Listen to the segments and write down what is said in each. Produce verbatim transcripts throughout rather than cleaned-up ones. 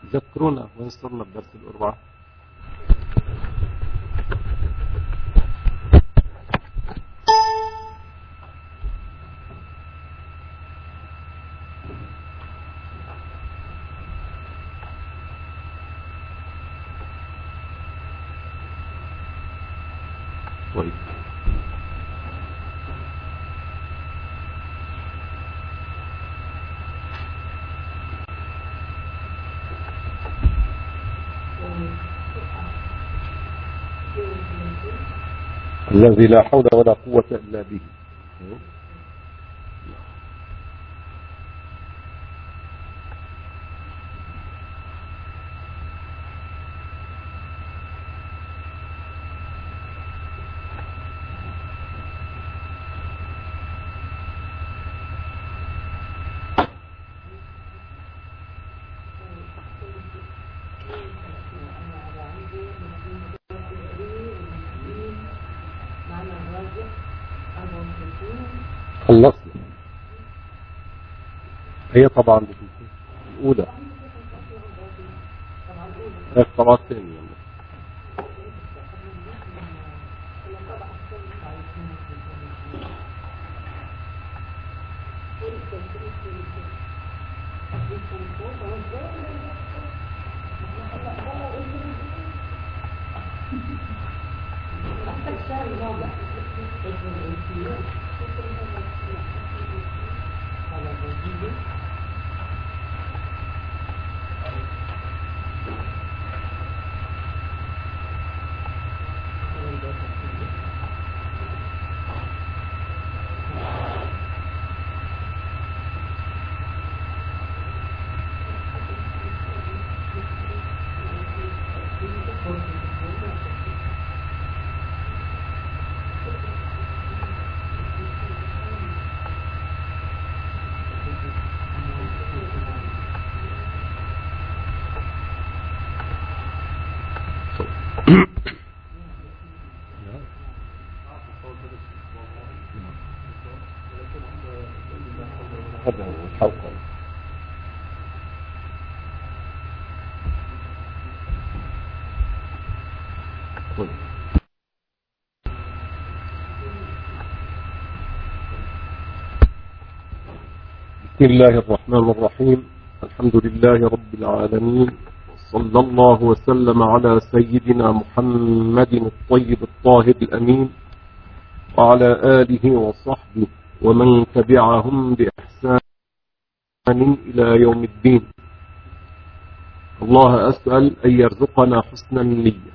ذكرونا وين صرنا بدرس الأربعة؟ طيب الذي لا حول ولا قوة إلا به. خلصنا. هي طبعا الأولى طبعا الثانية. بسم الله الرحمن الرحيم. الحمد لله رب العالمين، صلى الله وسلم على سيدنا محمد الطيب الطاهر الأمين وعلى آله وصحبه ومن تبعهم بإحسان إلى يوم الدين. الله أسأل أن يرزقنا حسن النية.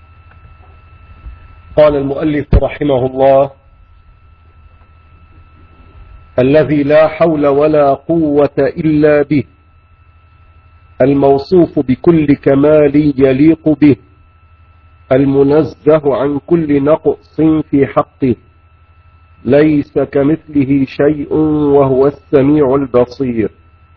قال المؤلف رحمه الله: الذي لا حول ولا قوة إلا به، الموصوف بكل كمال يليق به، المنزه عن كل نقص في حقه، ليس كمثله شيء وهو السميع البصير.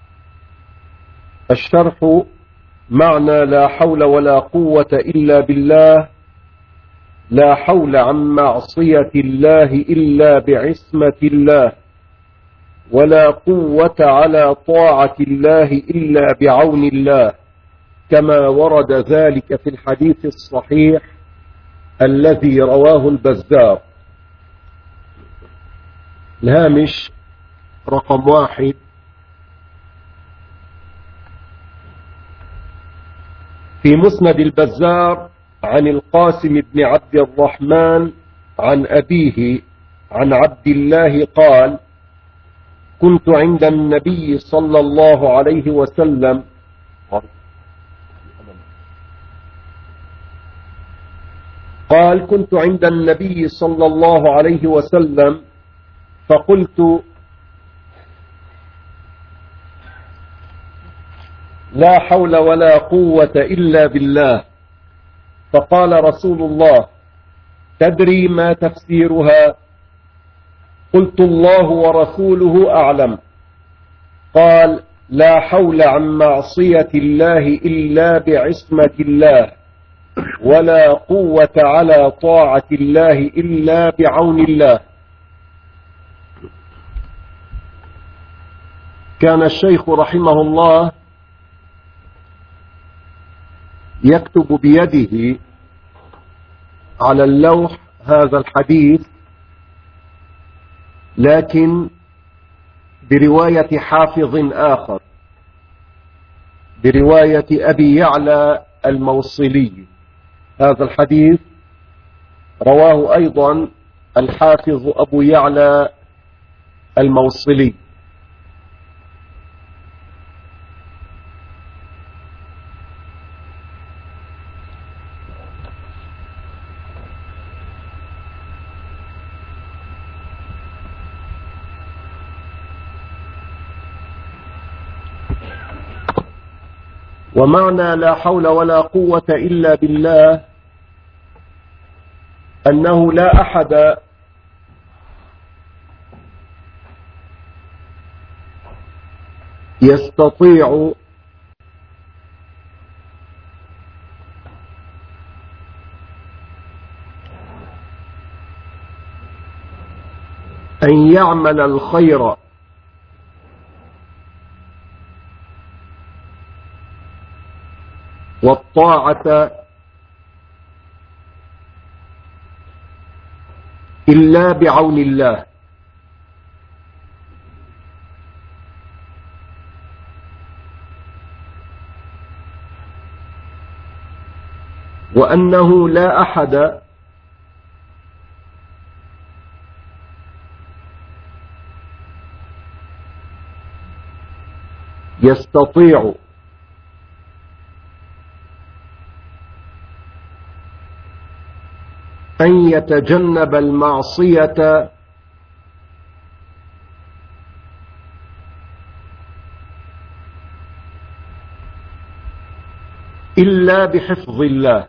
الشرح: معنى لا حول ولا قوة إلا بالله: لا حول عن معصية الله إلا بعصمة الله، ولا قوة على طاعة الله إلا بعون الله، كما ورد ذلك في الحديث الصحيح الذي رواه البزار. الهامش رقم واحد: في مسند البزار عن القاسم بن عبد الرحمن عن أبيه عن عبد الله قال: كنت عند النبي صلى الله عليه وسلم قال كنت عند النبي صلى الله عليه وسلم فقلت: لا حول ولا قوة إلا بالله. فقال رسول الله: تدري ما تفسيرها؟ قلت: الله ورسوله أعلم. قال: لا حول عن معصية الله إلا بعصمة الله، ولا قوة على طاعة الله إلا بعون الله. كان الشيخ رحمه الله يكتب بيده على اللوح هذا الحديث، لكن برواية حافظ آخر، برواية أبي يعلى الموصلي. هذا الحديث رواه أيضا الحافظ أبو يعلى الموصلي. ومعنى لا حول ولا قوة إلا بالله أنه لا أحد يستطيع أن يعمل الخير والطاعة إلا بعون الله، وأنه لا أحد يستطيع أن يتجنب المعصية إلا بحفظ الله.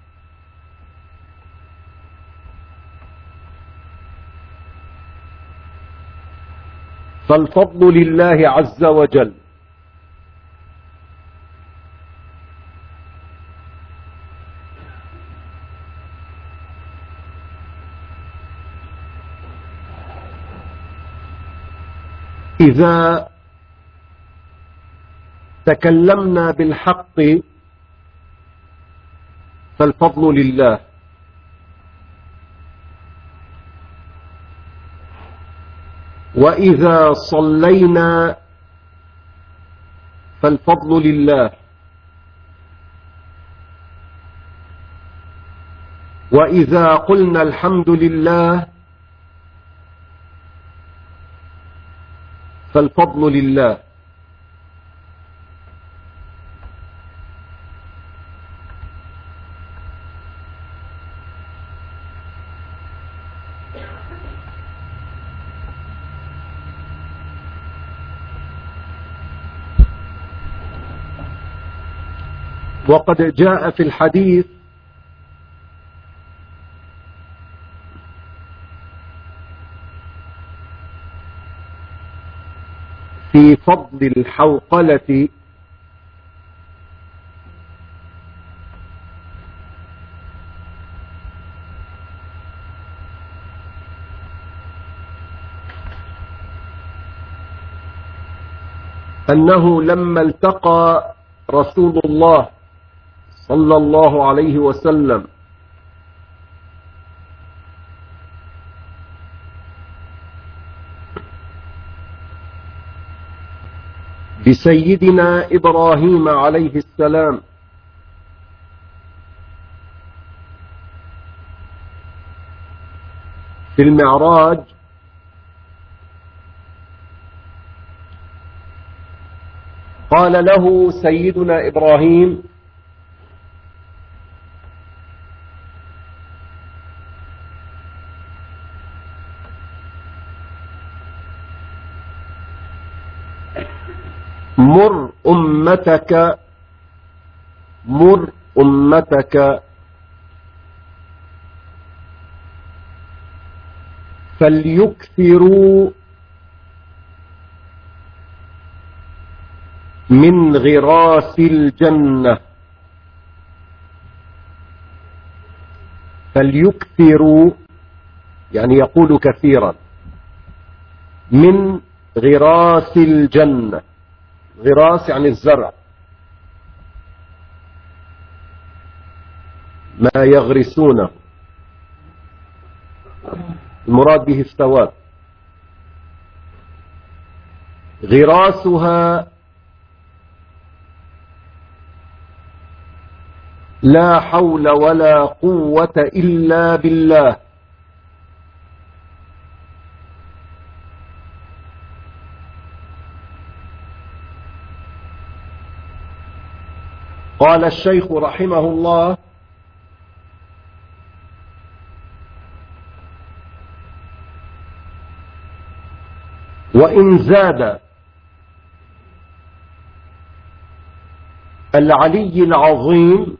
فالفضل لله عز وجل، إذا تكلمنا بالحق فالفضل لله، وإذا صلينا فالفضل لله، وإذا قلنا الحمد لله فالفضل لله. وقد جاء في الحديث في فضل الحوقلة أنه لما التقى رسول الله صلى الله عليه وسلم بسيدنا إبراهيم عليه السلام في المعراج، قال له سيدنا إبراهيم: مر أمتك مر أمتك فليكثروا من غراس الجنة فليكثروا يعني يقول كثيرا من غراس الجنة. غراس يعني الزرع. ما يغرسونه، المراد به الثواب. غراسها لا حول ولا قوة إلا بالله. قال الشيخ رحمه الله: وإن زاد العلي العظيم،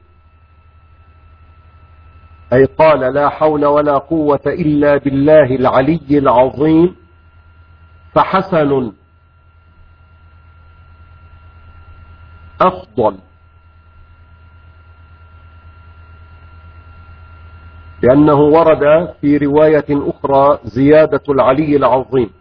أي قال لا حول ولا قوة إلا بالله العلي العظيم، فحسن أفضل، لأنه ورد في رواية أخرى زيادة العلي العظيم.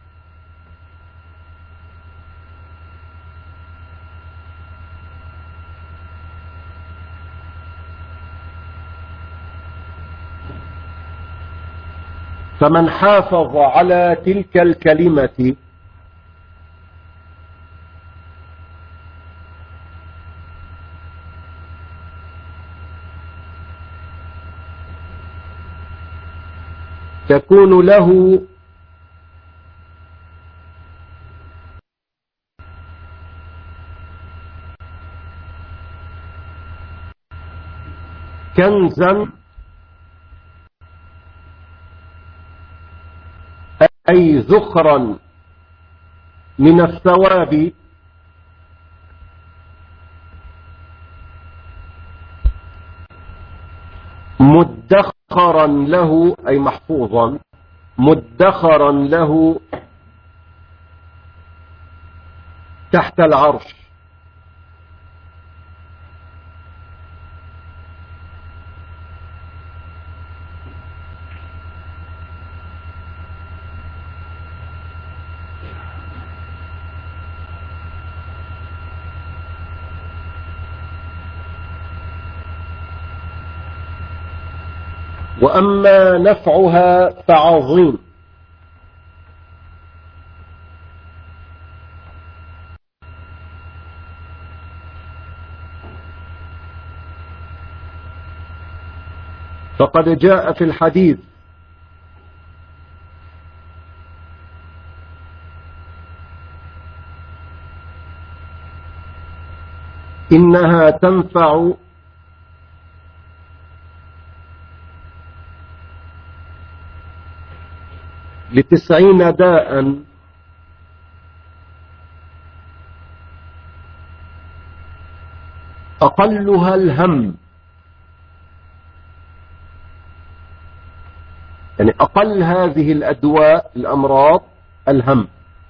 فمن حافظ على تلك الكلمة تكون له كنزا، أي ذخرا من الثواب، مدخرا له، أي محفوظا، مدخرا له تحت العرش. وأما نفعها فعظيم. فقد جاء في الحديث: إنها تنفع لتسعين داء أقلها الهم، يعني أقل هذه الأدواء الأمراض الهم.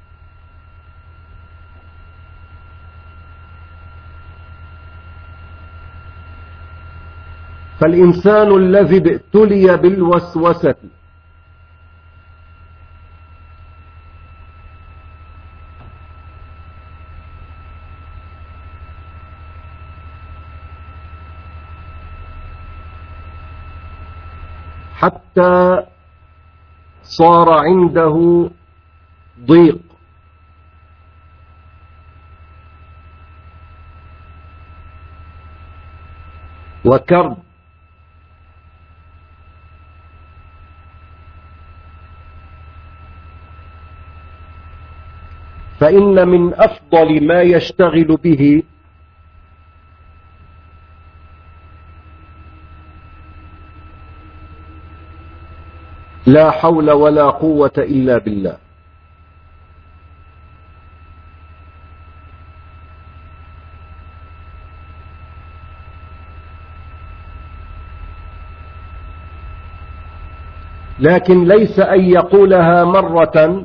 فالإنسان الذي ابتلي بالوسوسة حتى صار عنده ضيق وكرب فإن من أفضل ما يشتغل به لا حول ولا قوة إلا بالله. لكن ليس أن يقولها مرة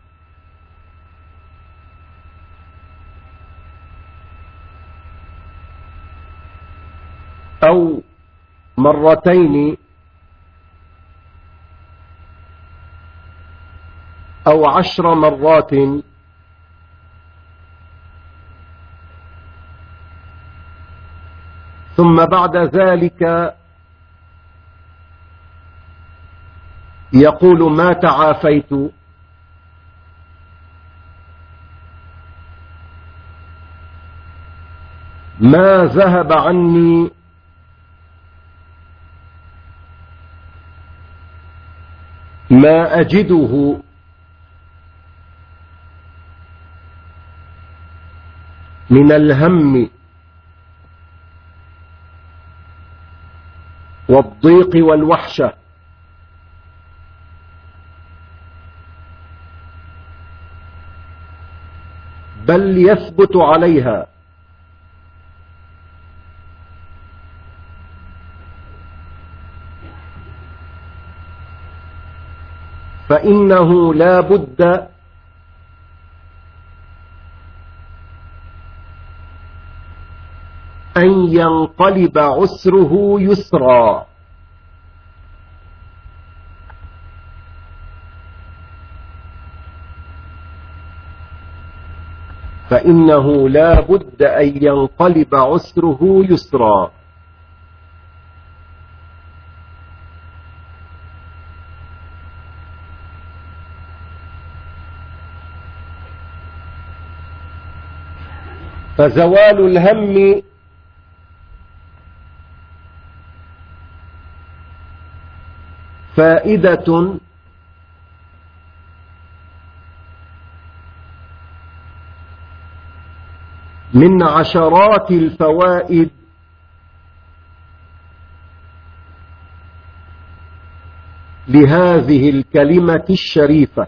أو مرتين أو عشر مرات، ثم بعد ذلك يقول ما تعافيت ما ذهب عني ما أجده من الهم والضيق والوحشة، بل يثبت عليها. فإنه لا بد أن ينقلب عسره يسرا. فإنه لا بد أن ينقلب عسره يسرا. فزوال الهم فائدة من عشرات الفوائد لهذه الكلمة الشريفة.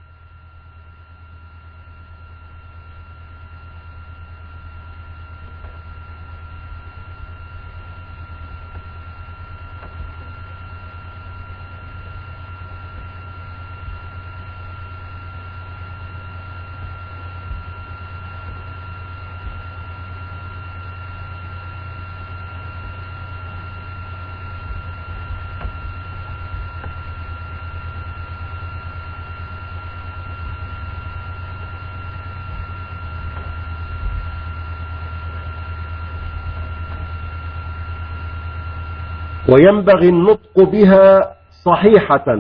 وينبغي النطق بها صحيحة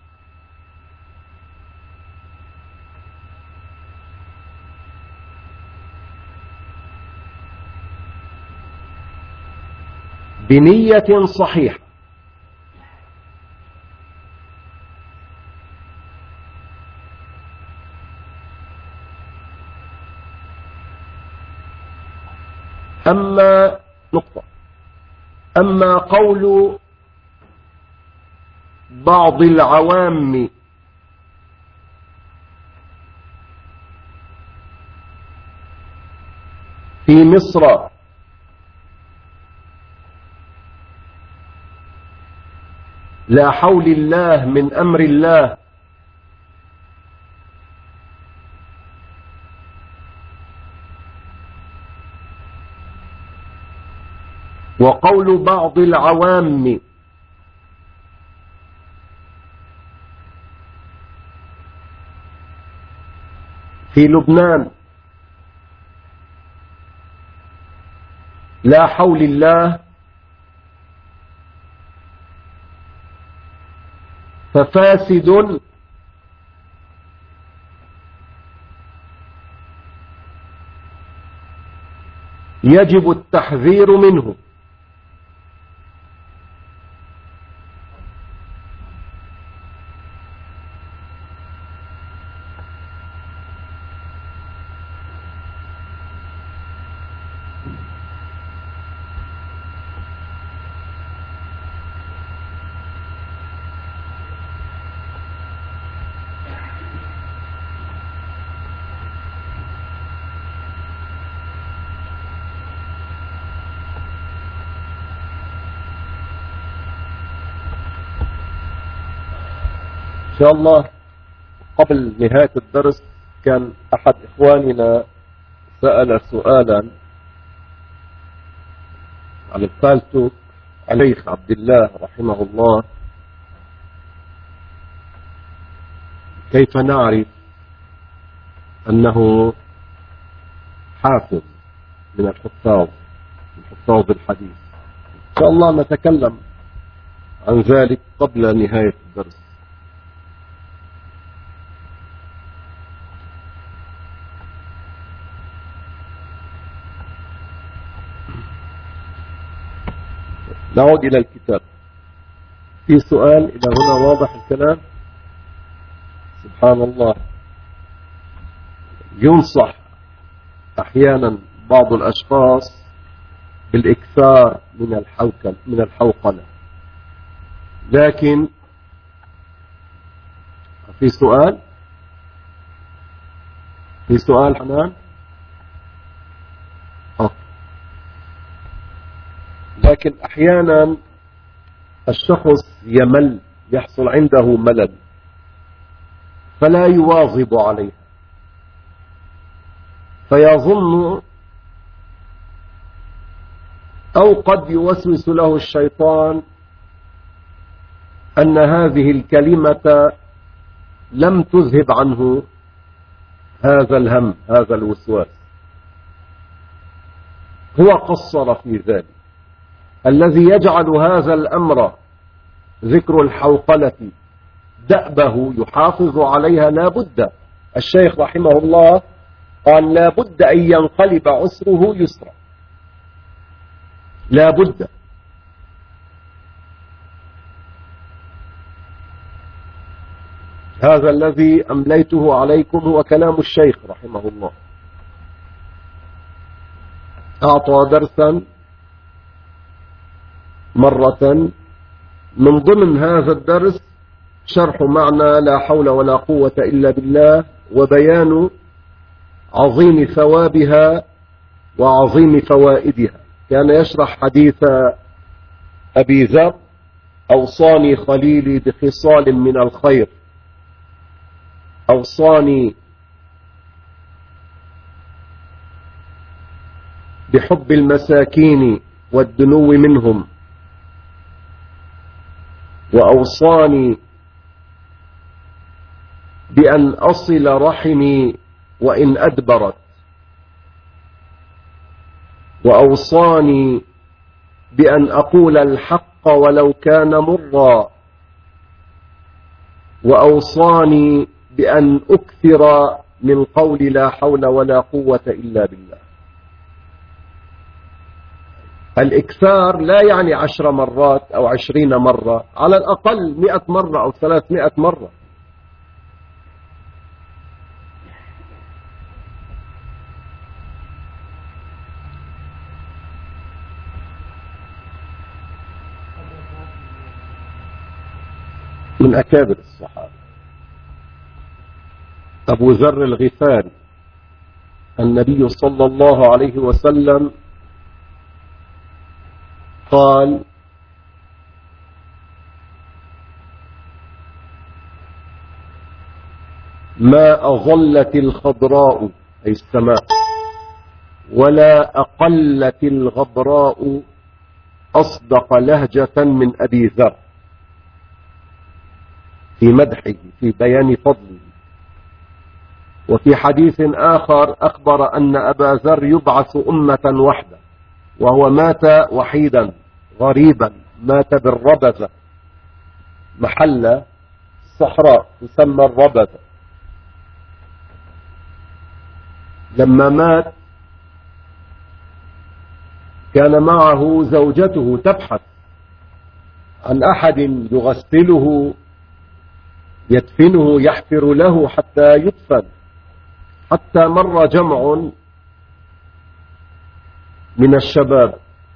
بنية صحيحة. أما نقطة أما قول بعض العوام في مصر لا حول الله من أمر الله، وقول بعض العوام في لبنان لا حول الله، ففاسد يجب التحذير منه. إن شاء الله قبل نهاية الدرس كان أحد إخواننا سأل سؤالا على الفالتوك عليخ عبد الله رحمه الله، كيف نعرف أنه حافظ من الحفاظ من حفاظ الحديث؟ إن شاء الله نتكلم عن ذلك قبل نهاية الدرس. نعود إلى الكتاب. في سؤال إلى هنا واضح الكلام؟ سبحان الله. ينصح أحيانا بعض الأشخاص بالإكثار من الحوكل من الحوقلة، لكن في سؤال في سؤال حنان أه. لكن أحيانا الشخص يمل، يحصل عنده ملل فلا يواظب عليها، فيظن أو قد يوسوس له الشيطان أن هذه الكلمة لم تذهب عنه هذا الهم، هذا الوسواس. هو قصر في ذلك. الذي يجعل هذا الأمر ذكر الحوقلة دأبه يحافظ عليها لا بد. الشيخ رحمه الله قال لا بد أن ينقلب عسره يسرا، لا بد. هذا الذي أمليته عليكم هو كلام الشيخ رحمه الله. أعطى درسا مرة، من ضمن هذا الدرس شرح معنى لا حول ولا قوة إلا بالله، وبيان عظيم ثوابها وعظيم فوائدها. كان يشرح حديث أبي ذر: أوصاني خليلي بخصال من الخير، أوصاني بحب المساكين والدنو منهم، وأوصاني بأن أصل رحمي وإن أدبرت، وأوصاني بأن أقول الحق ولو كان مرا، وأوصاني بأن أكثر من قول لا حول ولا قوة إلا بالله. الإكثار لا يعني عشر مرات أو عشرين مرة، على الأقل مئة مرة أو ثلاثمائة مرة. من أكابر الصحابة أبو ذر الغفاري، النبي صلى الله عليه وسلم قال: ما أظلت الخضراء أي السماء ولا أقلت الغبراء أصدق لهجة من أبي ذر، في مدحه في بيان فضله. وفي حديث آخر أخبر أن أبا ذر يبعث أمة وحده، وهو مات وحيدا غريبا، مات بالربذة، محل صحراء تسمى الربذة. لما مات كان معه زوجته تبحث عن أحد يغسله يدفنه يحفر له حتى يدفن، حتى مر جمع من الشباب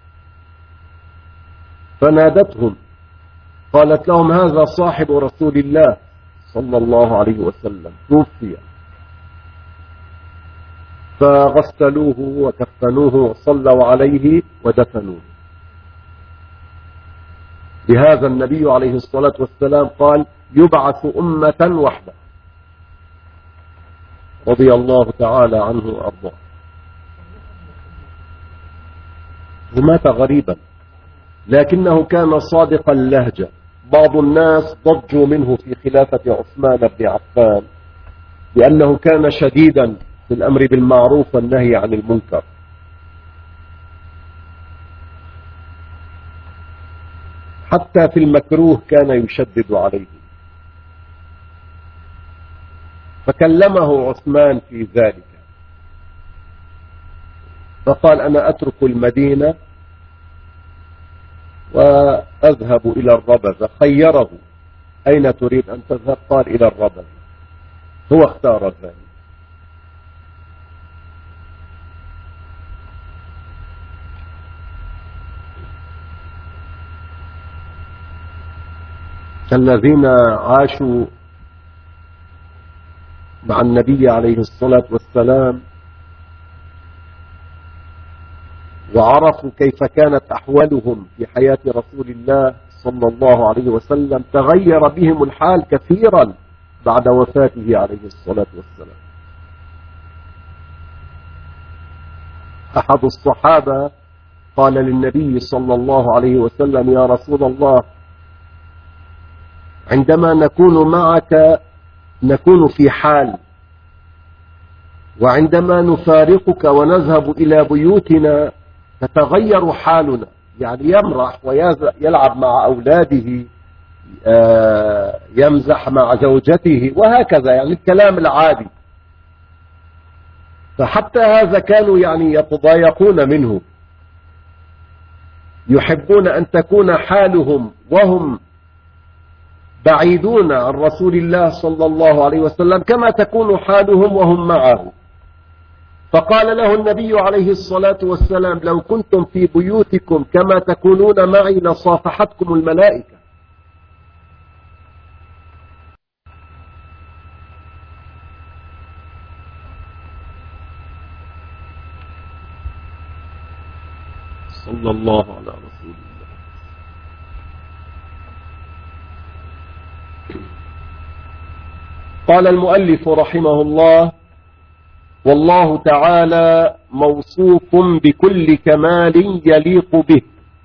فنادتهم، قالت لهم: هذا صاحب رسول الله صلى الله عليه وسلم توفي. فغسلوه وكفنوه وصلوا عليه ودفنوه. لهذا النبي عليه الصلاة والسلام قال: يبعث أمة وحده، رضي الله تعالى عنه وأرضاه. ومات غريبا، لكنه كان صادق اللهجة. بعض الناس ضجوا منه في خلافة عثمان بن عفان لأنه كان شديدا في الأمر بالمعروف والنهي عن المنكر، حتى في المكروه كان يشدد عليه. فكلمه عثمان في ذلك فقال: أنا أترك المدينة وأذهب إلى الربذة. خيره أين تريد أن تذهب؟ قال إلى الربذة. هو اختار ذلك. الذين عاشوا مع النبي عليه الصلاة والسلام وعرفوا كيف كانت أحوالهم في حياة رسول الله صلى الله عليه وسلم تغير بهم الحال كثيرا بعد وفاته عليه الصلاة والسلام. أحد الصحابة قال للنبي صلى الله عليه وسلم: يا رسول الله، عندما نكون معك نكون في حال، وعندما نفارقك ونذهب إلى بيوتنا تتغير حالنا، يعني يمرح ويلعب مع أولاده، يمزح مع زوجته وهكذا، يعني الكلام العادي. فحتى هذا كانوا يعني يتضايقون منه، يحبون أن تكون حالهم وهم بعيدون عن رسول الله صلى الله عليه وسلم كما تكون حالهم وهم معه. فقال له النبي عليه الصلاة والسلام: لو كنتم في بيوتكم كما تكونون معي لصافحتكم الملائكة. صلى الله على رسول الله. قال المؤلف رحمه الله: والله تعالى موصوف بكل كمال يليق به،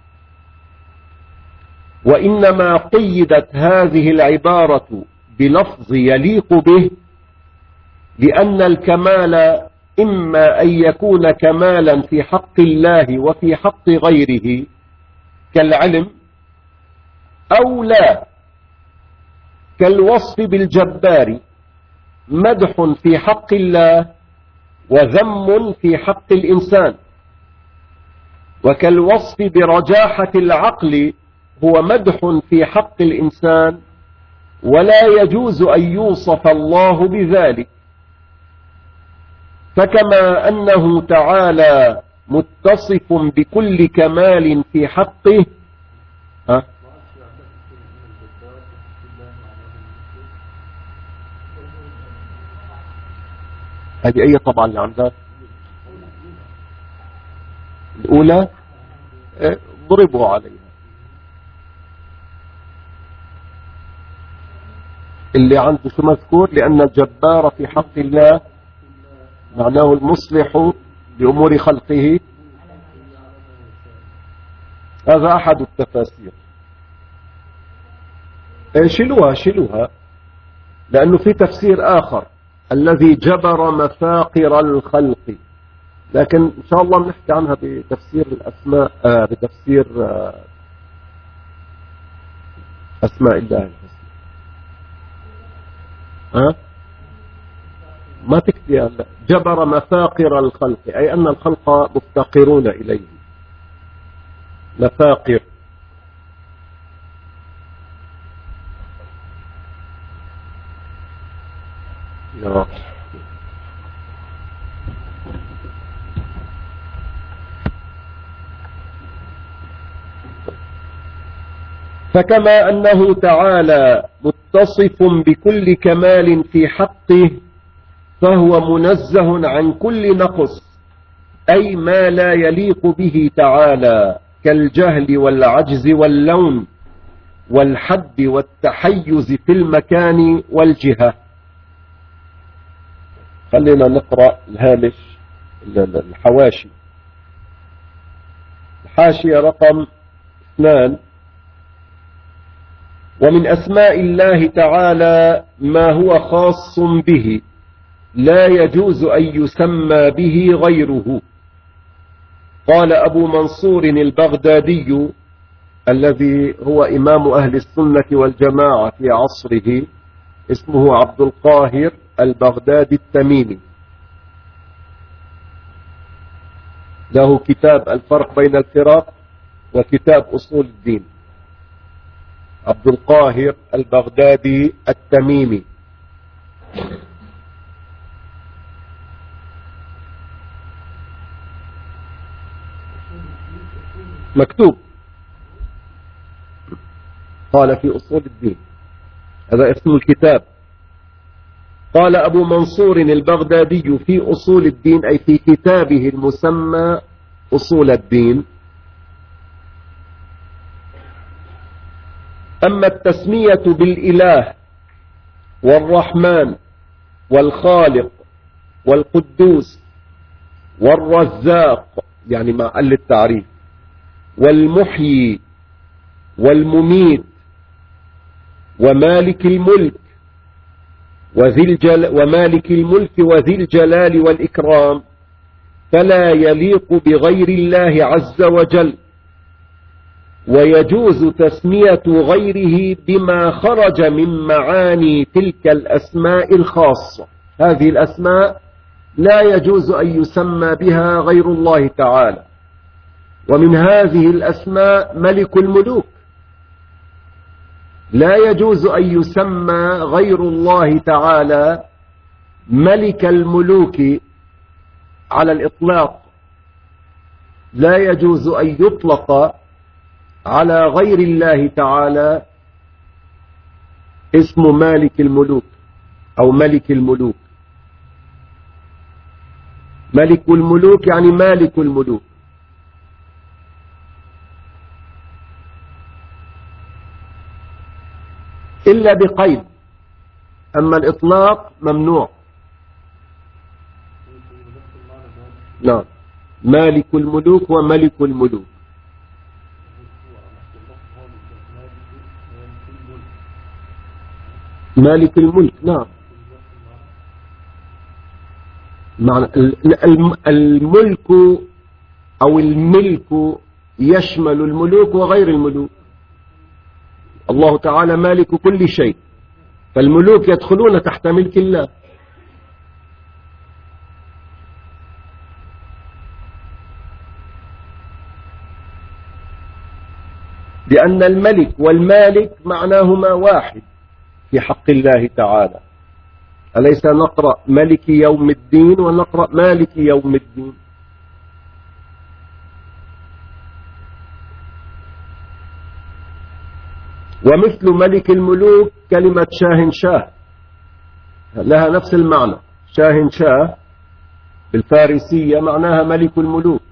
وإنما قيدت هذه العبارة بلفظ يليق به لأن الكمال إما أن يكون كمالا في حق الله وفي حق غيره كالعلم، أو لا، كالوصف بالجبار، مدح في حق الله وذم في حق الإنسان، وكالوصف برجاحة العقل هو مدح في حق الإنسان ولا يجوز أن يوصف الله بذلك. فكما أنه تعالى متصف بكل كمال في حقه. ها؟ هذه أي طبعا اللي عندها الأولى ضربوا عليها. اللي عنده شو مذكور؟ لأن الجبار في حق الله معناه المصلح لأمور خلقه. هذا أحد التفاسير. شلوها شلوها لأنه في تفسير آخر الذي جبر مفاقر الخلق، لكن إن شاء الله نحكي عنها بتفسير الأسماء، آه بتفسير آه أسماء الله الحسنى. ها؟ ما تكفي جبر مفاقر الخلق، أي أن الخلق مفتقرون إليه. مفاقر. يا فكما أنه تعالى متصف بكل كمال في حقه فهو منزه عن كل نقص، أي ما لا يليق به تعالى كالجهل والعجز واللون والحد والتحيز في المكان والجهة. خلينا نقرأ الهامش الحواشي. الحاشية رقم اثنان: ومن أسماء الله تعالى ما هو خاص به لا يجوز أن يسمى به غيره. قال أبو منصور البغدادي الذي هو إمام أهل السنة والجماعة في عصره، اسمه عبد القاهر البغدادي التميمي، له كتاب الفرق بين الفرق وكتاب أصول الدين، عبد القاهر البغدادي التميمي. مكتوب، قال في أصول الدين، هذا اسم الكتاب. قال أبو منصور البغدادي في أصول الدين، أي في كتابه المسمى أصول الدين: أما التسمية بالإله والرحمن والخالق والقدوس والرزاق، يعني مع قل التعريف، والمحيي والمميت ومالك الملك وذي الجل ومالك الملك وذي الجلال والإكرام، فلا يليق بغير الله عز وجل، ويجوز تسمية غيره بما خرج من معاني تلك الأسماء الخاصة. هذه الأسماء لا يجوز أن يسمى بها غير الله تعالى، ومن هذه الأسماء ملك الملوك، لا يجوز أن يسمى غير الله تعالى ملك الملوك على الإطلاق، لا يجوز أن يطلق على غير الله تعالى اسم مالك الملوك أو ملك الملوك. ملك الملوك يعني مالك الملوك. إلا بقيد، أما الإطلاق ممنوع. نعم، مالك الملوك وملك الملوك. مالك الملك، نعم، معنى الملك أو الملك يشمل الملوك وغير الملوك. الله تعالى مالك كل شيء، فالملوك يدخلون تحت ملك الله. لأن الملك والمالك معناهما واحد في حق الله تعالى. أليس نقرأ ملك يوم الدين ونقرأ مالك يوم الدين؟ ومثل ملك الملوك كلمة شاهنشاه لها نفس المعنى. شاهنشاه بالفارسية معناها ملك الملوك.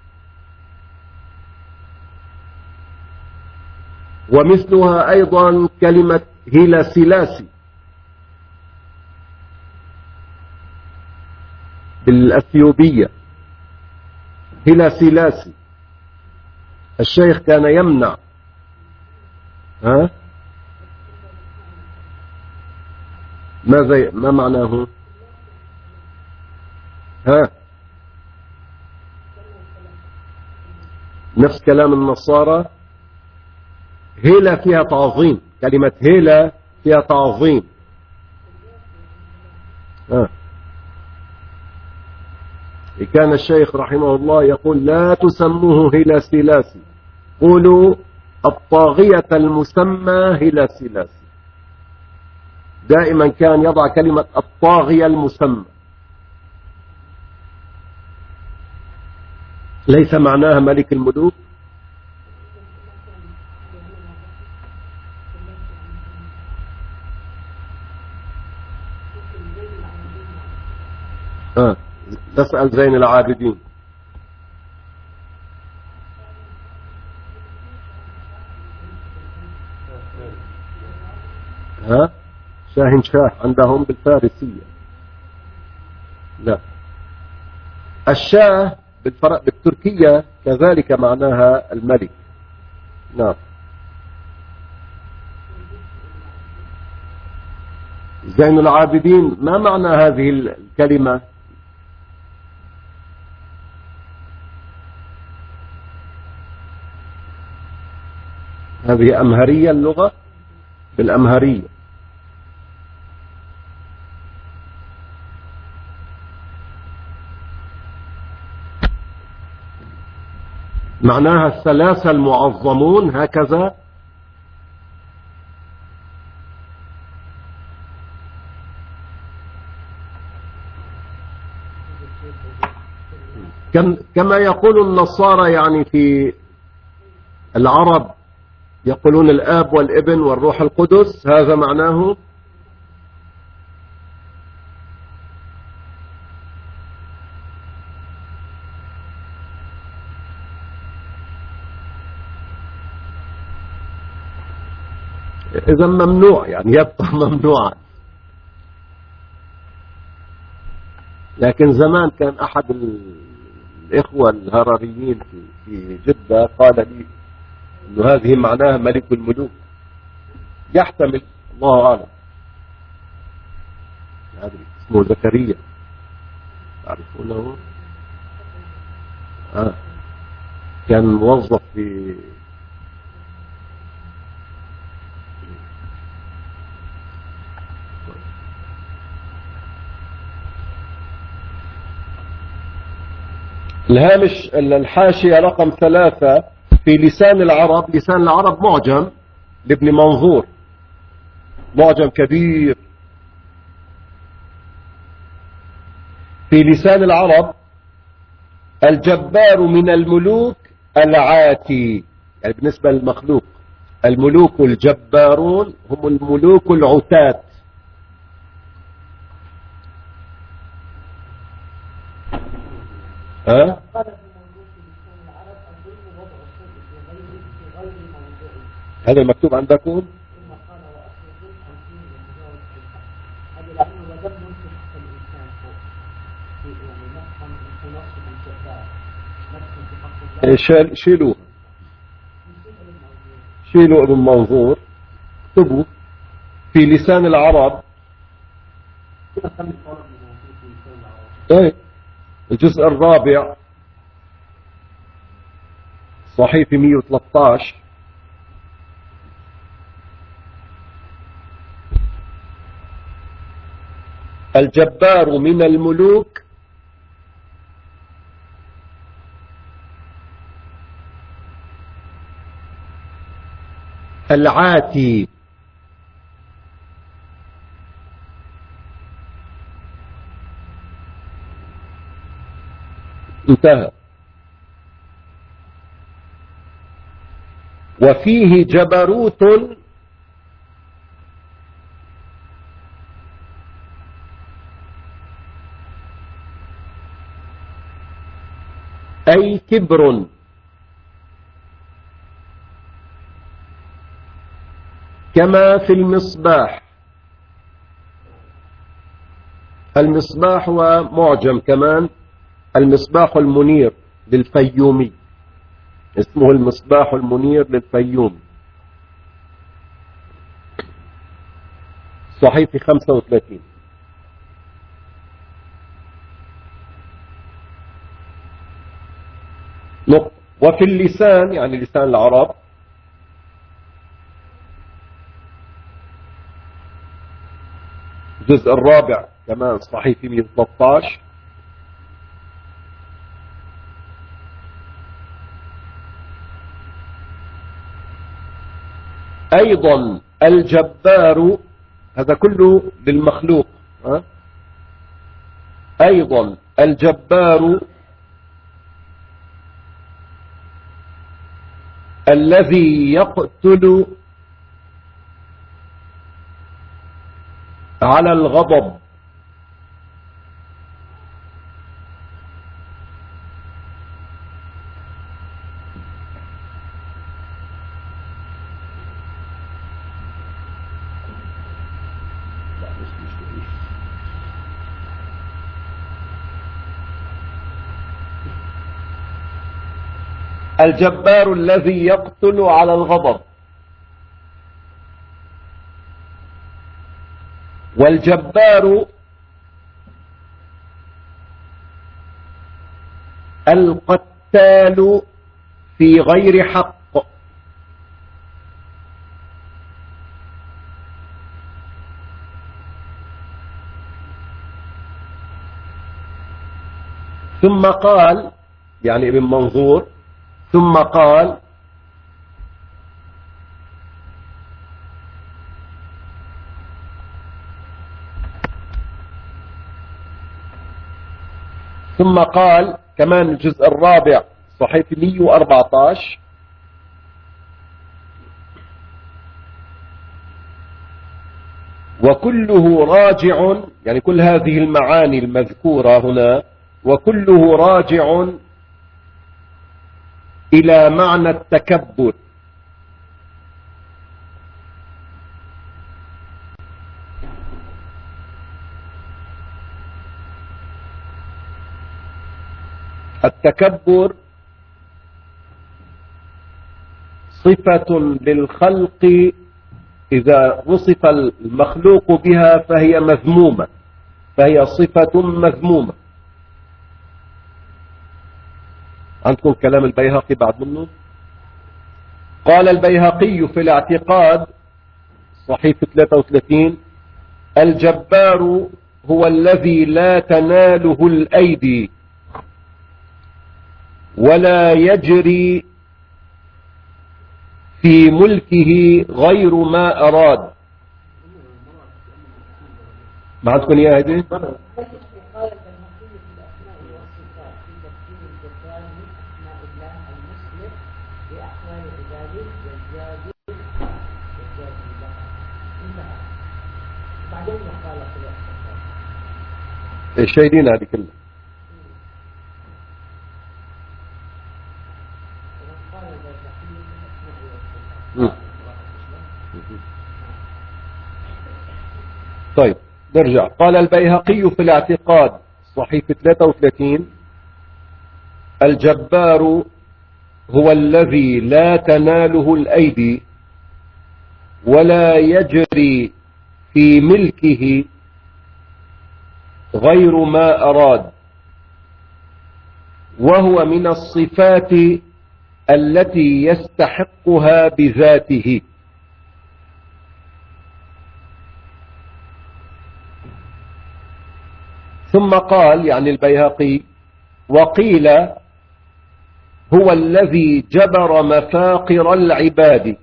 ومثلها أيضا كلمة هيلا سلاسي بالأثيوبية. هيلا سلاسي الشيخ كان يمنع ها ماذا ما معناه؟ ها نفس كلام النصارى. هيلا فيها تعظيم، كلمة هيلا فيها تعظيم. ها كان الشيخ رحمه الله يقول: لا تسموه هيلا سلاسي، قولوا الطاغية المسمى هيلا سلاسي. دائما كان يضع كلمة الطاغية المسمى، ليس معناها ملك الملوك. آه. تسأل زين العابدين. ها شاهنشاه عندهم بالفارسية. لا، الشاه بالفرق بالتركية كذلك معناها الملك. نعم. زين العابدين ما معنى هذه الكلمة؟ هذه أمهرية اللغة، بالأمهرية. معناها الثلاثة المعظمون هكذا. كما يقول النصارى يعني في العرب يقولون الآب والابن والروح القدس، هذا معناه. إذا ممنوع، يعني يبقى ممنوعا. لكن زمان كان أحد الإخوة الهرريين في جدة قال لي إنه هذه معناها ملك الملوك، يحتمل، الله أعلم. اسمه زكريا، تعرفونه؟ آه. كان موظف في الهامش الحاشية رقم ثلاثة في لسان العرب. لسان العرب معجم لابن منظور، معجم كبير. في لسان العرب: الجبار من الملوك العاتي، يعني بالنسبة للمخلوق. الملوك الجبارون هم الملوك العتاة. ها؟ هذا المكتوب عندكم؟ شيلوا شيلوا ابن منظور، اكتبوا في لسان العرب. طيب الجزء الرابع صحيفة مئة وثلاثة عشر. الجبار من الملوك العاتي. انتهى. وفيه جبروت أي كبر، كما في المصباح. المصباح هو معجم كمان، المصباح المنير للفيومي، اسمه المصباح المنير للفيومي، صحيفة خمسة وثلاثين. وفي اللسان، يعني لسان العرب: الجزء الرابع كمان صحيفة مئة وثلاثة عشر. أيضا الجبار، هذا كله للمخلوق. ها؟ أيضا الجبار الذي يقتل على الغضب. الجبار الذي يقتل على الغضب. والجبار القتال في غير حق. ثم قال، يعني ابن منظور: ثم قال ثم قال كمان الجزء الرابع صحيفة مئة وأربعة عشر: وكله راجع، يعني كل هذه المعاني المذكورة هنا، وكله راجع إلى معنى التكبر. التكبر صفة للخلق إذا وصف المخلوق بها فهي مذمومة، فهي صفة مذمومة. عندكم كلام البيهقي بعد منه؟ قال البيهقي في الاعتقاد صحيفة ثلاثة وثلاثين: الجبار هو الذي لا تناله الأيدي ولا يجري في ملكه غير ما أراد. ما عندكم إياه هيدي؟ ايش شايلين هذه كلها؟ طيب نرجع. قال البيهقي في الاعتقاد صحيفة ثلاثة وثلاثين: الجبار هو الذي لا تناله الأيدي ولا يجري في ملكه غير ما أراد، وهو من الصفات التي يستحقها بذاته. ثم قال يعني البيهقي: وقيل هو الذي جبر مفاقر العباد،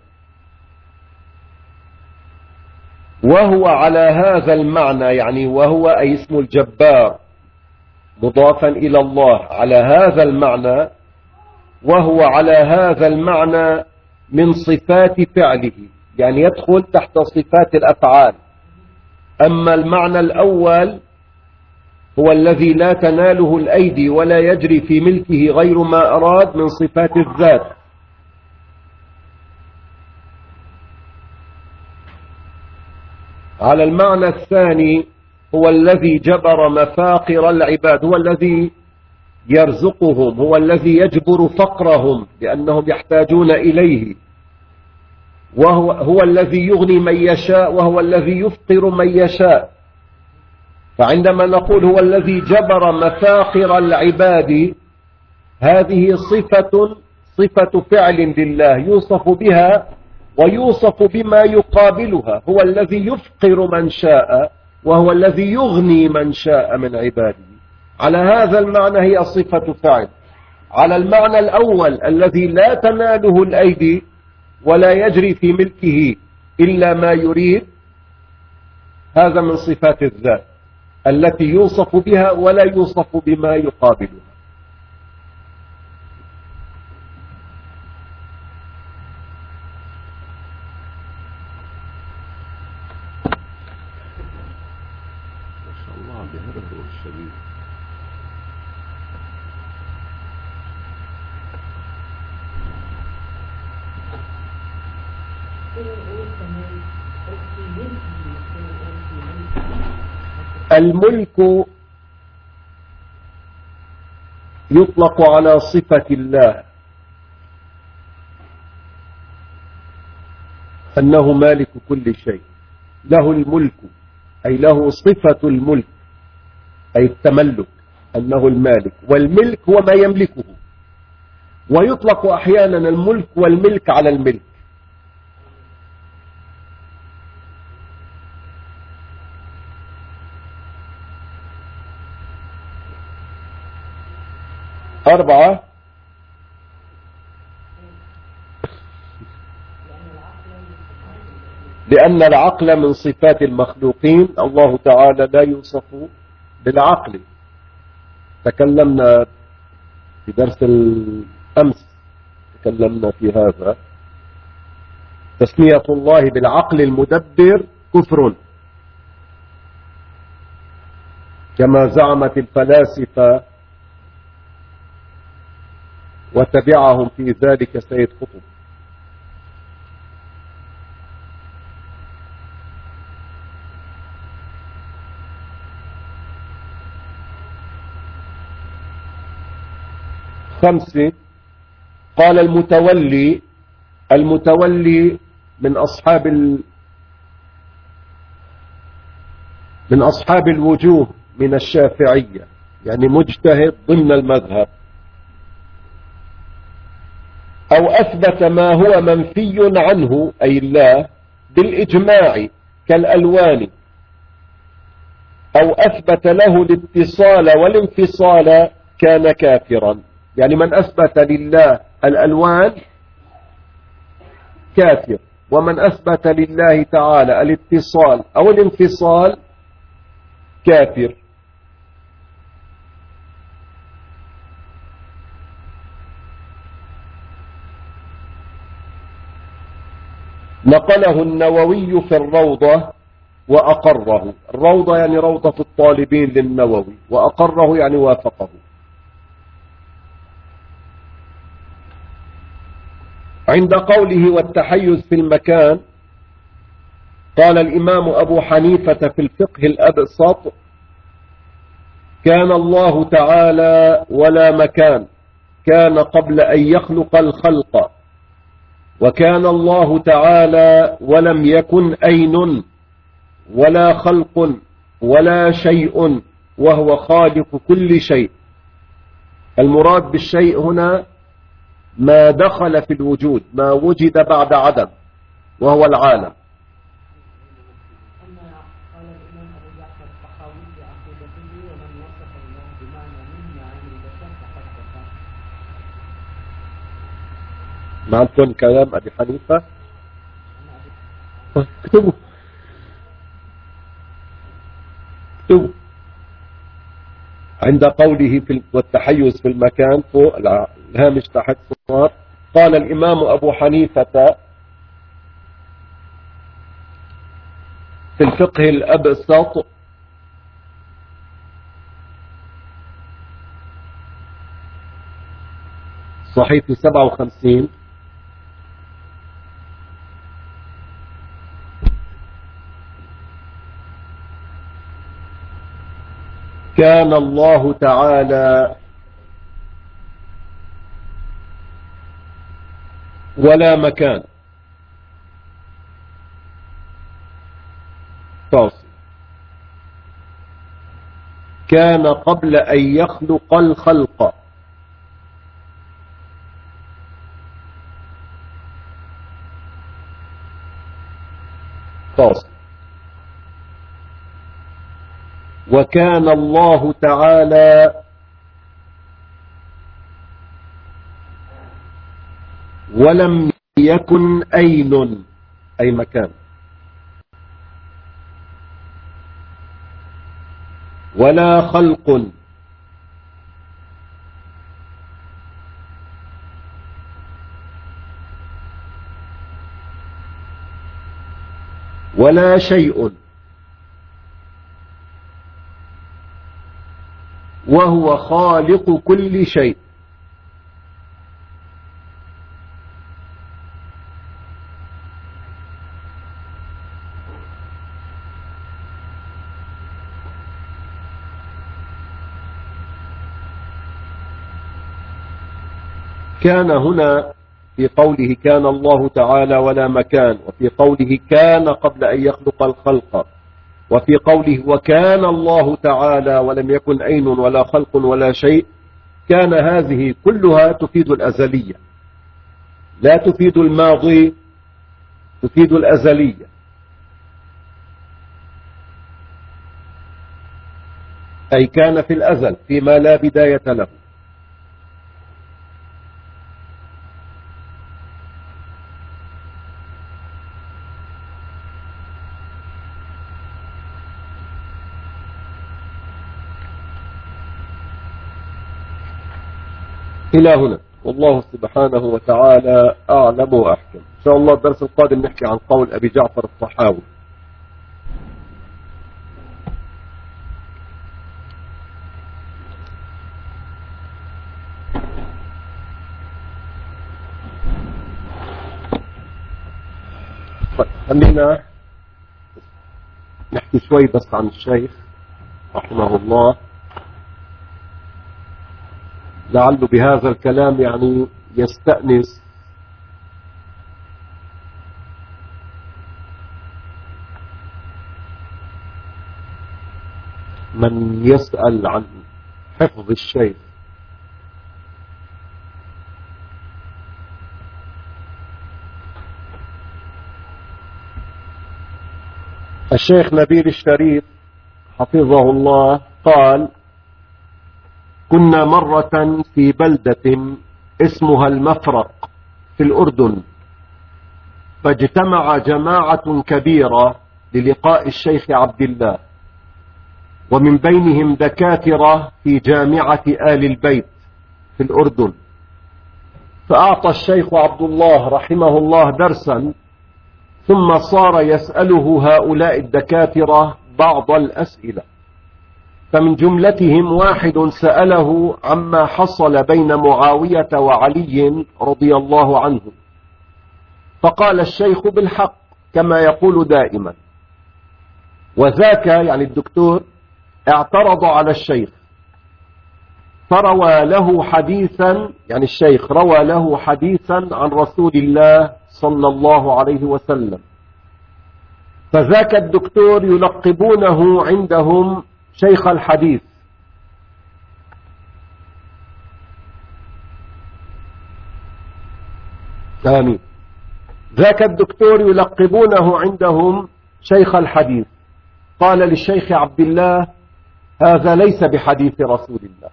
وهو على هذا المعنى، يعني وهو أي اسم الجبار مضافا إلى الله على هذا المعنى، وهو على هذا المعنى من صفات فعله، يعني يدخل تحت صفات الأفعال. أما المعنى الأول هو الذي لا تناله الأيدي ولا يجري في ملكه غير ما أراد من صفات الذات. على المعنى الثاني هو الذي جبر مفاقر العباد، هو الذي يرزقهم، هو الذي يجبر فقرهم لأنهم يحتاجون إليه، وهو هو الذي يغني من يشاء، وهو الذي يفقر من يشاء. فعندما نقول هو الذي جبر مفاقر العباد، هذه صفة صفة فعل لله يوصف بها ويوصف بما يقابلها. هو الذي يفقر من شاء وهو الذي يغني من شاء من عباده. على هذا المعنى هي صفة فعل. على المعنى الأول الذي لا تناله الأيدي ولا يجري في ملكه إلا ما يريد، هذا من صفات الذات التي يوصف بها ولا يوصف بما يقابلها. ما شاء الله بهذا الروح الشديد. الملك يطلق على صفة الله أنه مالك كل شيء، له الملك أي له صفة الملك أي التملك، أنه المالك، والملك هو ما يملكه. ويطلق أحيانا الملك والملك على الملك. أربعة: لأن العقل من صفات المخلوقين، الله تعالى لا يوصف بالعقل. تكلمنا في درس الأمس، تكلمنا في هذا. تسمية الله بالعقل المدبر كفر، كما زعمت الفلاسفة وتبعهم في ذلك سيد قطب. خمسة، قال المتولي، المتولي من أصحاب ال... من أصحاب الوجوه من الشافعية، يعني مجتهد ضمن المذهب، أو أثبت ما هو منفي عنه أي الله بالإجماع كالألوان، أو أثبت له الاتصال والانفصال كان كافرا. يعني من أثبت لله الألوان كافر، ومن أثبت لله تعالى الاتصال أو الانفصال كافر. نقله النووي في الروضة وأقره. الروضة يعني روضة الطالبين للنووي، وأقره يعني وافقه. عند قوله والتحيز في المكان، قال الإمام أبو حنيفة في الفقه الأبسط: كان الله تعالى ولا مكان، كان قبل أن يخلق الخلق، وكان الله تعالى ولم يكن أين ولا خلق ولا شيء، وهو خالق كل شيء. المراد بالشيء هنا ما دخل في الوجود، ما وجد بعد عدم، وهو العالم. ما عندكم كلام أبي حنيفة؟ اكتبوا اكتبوا. عند قوله في والتحيز في المكان، فوق الهامش تحت صفار، قال الإمام أبو حنيفة في الفقه الأبسط: صحيفة سبعة وخمسين، كان الله تعالى ولا مكان، فاصل، كان قبل أن يخلق الخلق، فاصل، وكان الله تعالى ولم يكن أين أي مكان، ولا خلق ولا شيء، وهو خالق كل شيء. كان هنا في قوله كان الله تعالى ولا مكان، وفي قوله كان قبل أن يخلق الخلق، وفي قوله وكان الله تعالى ولم يكن أين ولا خلق ولا شيء، كان هذه كلها تفيد الأزلية، لا تفيد الماضي، تفيد الأزلية. أي كان في الأزل فيما لا بداية له. إلى هنا، والله سبحانه وتعالى أعلم وأحكم. إن شاء الله الدرس القادم نحكي عن قول أبي جعفر الطحاوي. خلينا نحكي شوي بس عن الشيخ رحمه الله، لعله بهذا الكلام يعني يستأنس من يسأل عن حفظ الشيخ. الشيخ نبيل الشريف حفظه الله قال: كنا مرة في بلدة اسمها المفرق في الأردن، فاجتمع جماعة كبيرة للقاء الشيخ عبد الله، ومن بينهم دكاترة في جامعة آل البيت في الأردن. فأعطى الشيخ عبد الله رحمه الله درسا، ثم صار يسأله هؤلاء الدكاترة بعض الأسئلة، فمن جملتهم واحد سأله عما حصل بين معاوية وعلي رضي الله عنه، فقال الشيخ بالحق كما يقول دائما، وذاك يعني الدكتور اعترض على الشيخ فروى له حديثا، يعني الشيخ روى له حديثا عن رسول الله صلى الله عليه وسلم، فذاك الدكتور يلقبونه عندهم شيخ الحديث. آمين. ذاك الدكتور يلقبونه عندهم شيخ الحديث. قال للشيخ عبد الله: هذا ليس بحديث رسول الله.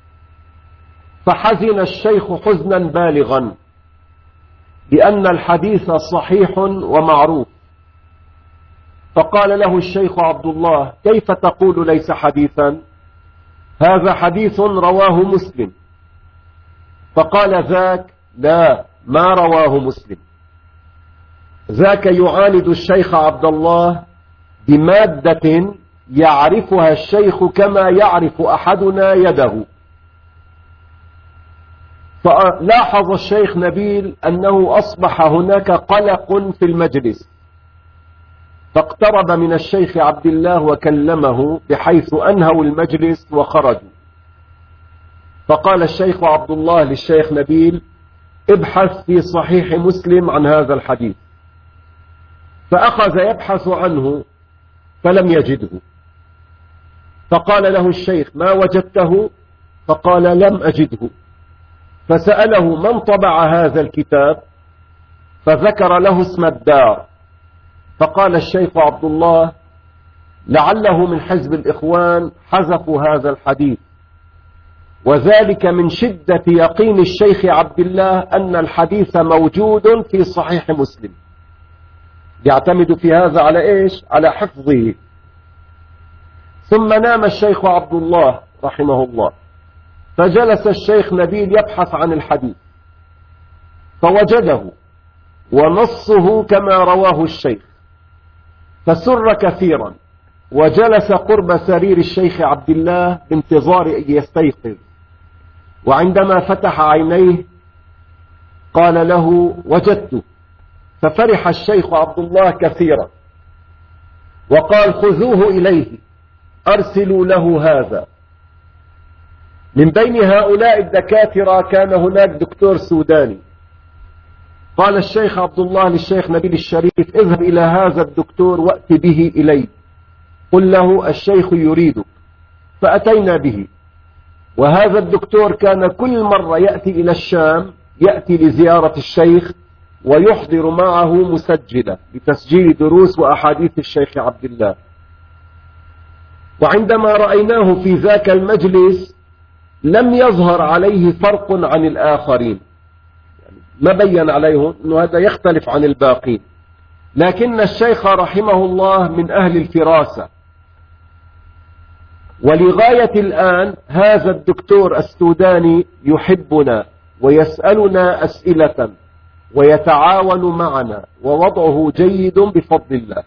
فحزن الشيخ حزنا بالغا، لأن الحديث صحيح ومعروف. فقال له الشيخ عبد الله: كيف تقول ليس حديثا؟ هذا حديث رواه مسلم. فقال ذاك: لا، ما رواه مسلم. ذاك يعاند الشيخ عبد الله بمادة يعرفها الشيخ كما يعرف أحدنا يده. فلاحظ الشيخ نبيل أنه أصبح هناك قلق في المجلس، فاقترب من الشيخ عبد الله وكلمه بحيث أنهوا المجلس وخرجوا. فقال الشيخ عبد الله للشيخ نبيل: ابحث في صحيح مسلم عن هذا الحديث. فأخذ يبحث عنه فلم يجده. فقال له الشيخ: ما وجدته؟ فقال: لم أجده. فسأله: من طبع هذا الكتاب؟ فذكر له اسم الدار. فقال الشيخ عبد الله: لعله من حزب الإخوان حذفوا هذا الحديث. وذلك من شدة يقين الشيخ عبد الله أن الحديث موجود في صحيح مسلم، يعتمد في هذا على إيش؟ على حفظه. ثم نام الشيخ عبد الله رحمه الله، فجلس الشيخ نبيل يبحث عن الحديث فوجده ونصه كما رواه الشيخ، فسر كثيرا وجلس قرب سرير الشيخ عبد الله بانتظار أن يستيقظ. وعندما فتح عينيه قال له: وجدته. ففرح الشيخ عبد الله كثيرا وقال: خذوه إليه، أرسلوا له هذا. من بين هؤلاء الدكاترة كان هناك دكتور سوداني. قال الشيخ عبد الله للشيخ نبيل الشريف: اذهب إلى هذا الدكتور وأت به إلي، قل له الشيخ يريدك. فأتينا به. وهذا الدكتور كان كل مرة يأتي إلى الشام يأتي لزيارة الشيخ ويحضر معه مسجلة لتسجيل دروس وأحاديث الشيخ عبد الله. وعندما رأيناه في ذاك المجلس لم يظهر عليه فرق عن الآخرين، يعني ما بين عليه أنه هذا يختلف عن الباقين. لكن الشيخ رحمه الله من أهل الفراسة، ولغاية الآن هذا الدكتور السوداني يحبنا ويسألنا أسئلة ويتعاون معنا ووضعه جيد بفضل الله.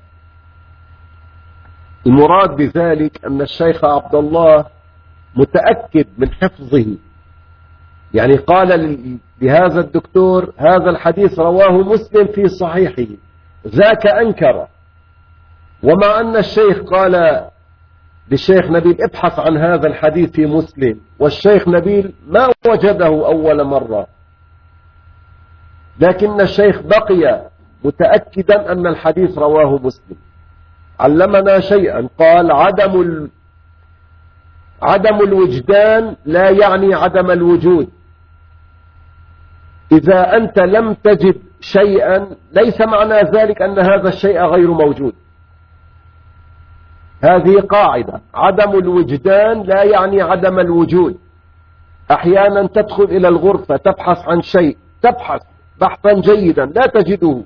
المراد بذلك أن الشيخ عبد الله متأكد من حفظه، يعني قال لهذا الدكتور هذا الحديث رواه مسلم في صحيحه، ذاك أنكر. ومع أن الشيخ قال للشيخ نبيل ابحث عن هذا الحديث في مسلم، والشيخ نبيل ما وجده أول مرة، لكن الشيخ بقي متأكدا أن الحديث رواه مسلم. علمنا شيئا، قال عدم ال... عدم الوجدان لا يعني عدم الوجود. إذا أنت لم تجد شيئا ليس معنى ذلك أن هذا الشيء غير موجود. هذه قاعدة، عدم الوجدان لا يعني عدم الوجود. أحيانا تدخل إلى الغرفة تبحث عن شيء، تبحث بحثا جيدا لا تجده،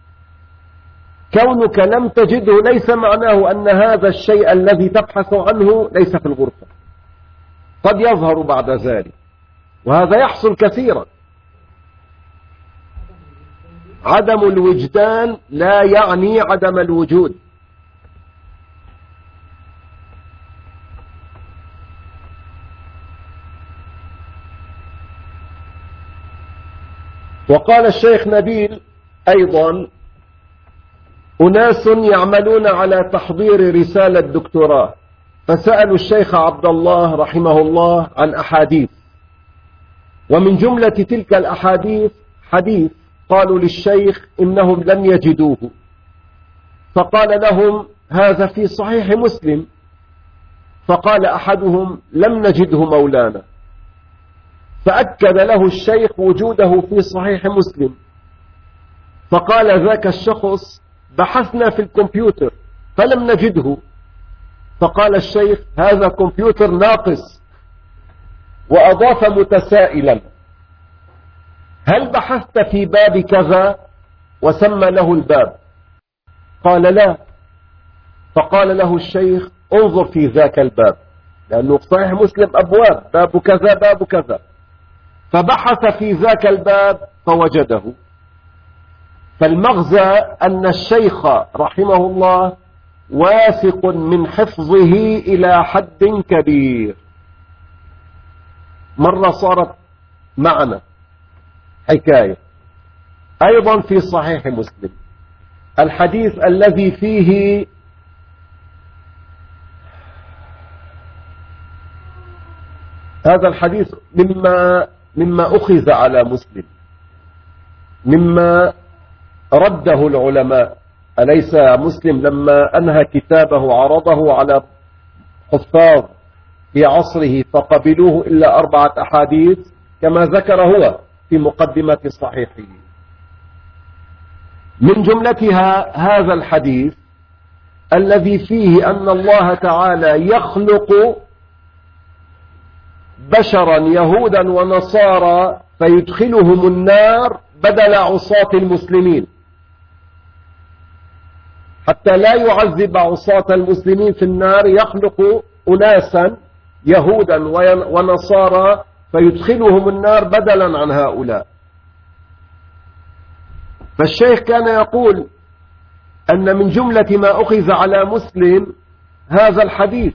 كونك لم تجده ليس معناه أن هذا الشيء الذي تبحث عنه ليس في الغرفة، قد يظهر بعد ذلك، وهذا يحصل كثيرا. عدم الوجدان لا يعني عدم الوجود. وقال الشيخ نبيل أيضا أناس يعملون على تحضير رسالة دكتوراه، فسألوا الشيخ عبد الله رحمه الله عن أحاديث، ومن جملة تلك الأحاديث حديث قالوا للشيخ إنهم لم يجدوه، فقال لهم هذا في صحيح مسلم، فقال أحدهم لم نجده مولانا، فأكد له الشيخ وجوده في صحيح مسلم، فقال ذاك الشخص بحثنا في الكمبيوتر فلم نجده، فقال الشيخ هذا كمبيوتر ناقص، وأضاف متسائلا هل بحثت في باب كذا، وسمى له الباب، قال لا، فقال له الشيخ انظر في ذاك الباب، لأنه في صحيح مسلم أبواب، باب كذا باب كذا، فبحث في ذاك الباب فوجده. فالمغزى أن الشيخ رحمه الله واثق من حفظه إلى حد كبير. مرة صارت معنا حكاية أيضا في صحيح مسلم، الحديث الذي فيه هذا الحديث مما مما أخذ على مسلم، مما رده العلماء. أليس مسلم لما أنهى كتابه عرضه على حفاظ في عصره فقبلوه إلا أربعة أحاديث كما ذكر هو في مقدمة صحيحه، من جملتها هذا الحديث الذي فيه أن الله تعالى يخلق بشرا يهودا ونصارى فيدخلهم النار بدل عصاة المسلمين، حتى لا يعذب عصاة المسلمين في النار، يخلق أناسا يهودا ونصارى فيدخلهم النار بدلا عن هؤلاء. فالشيخ كان يقول أن من جملة ما أخذ على مسلم هذا الحديث.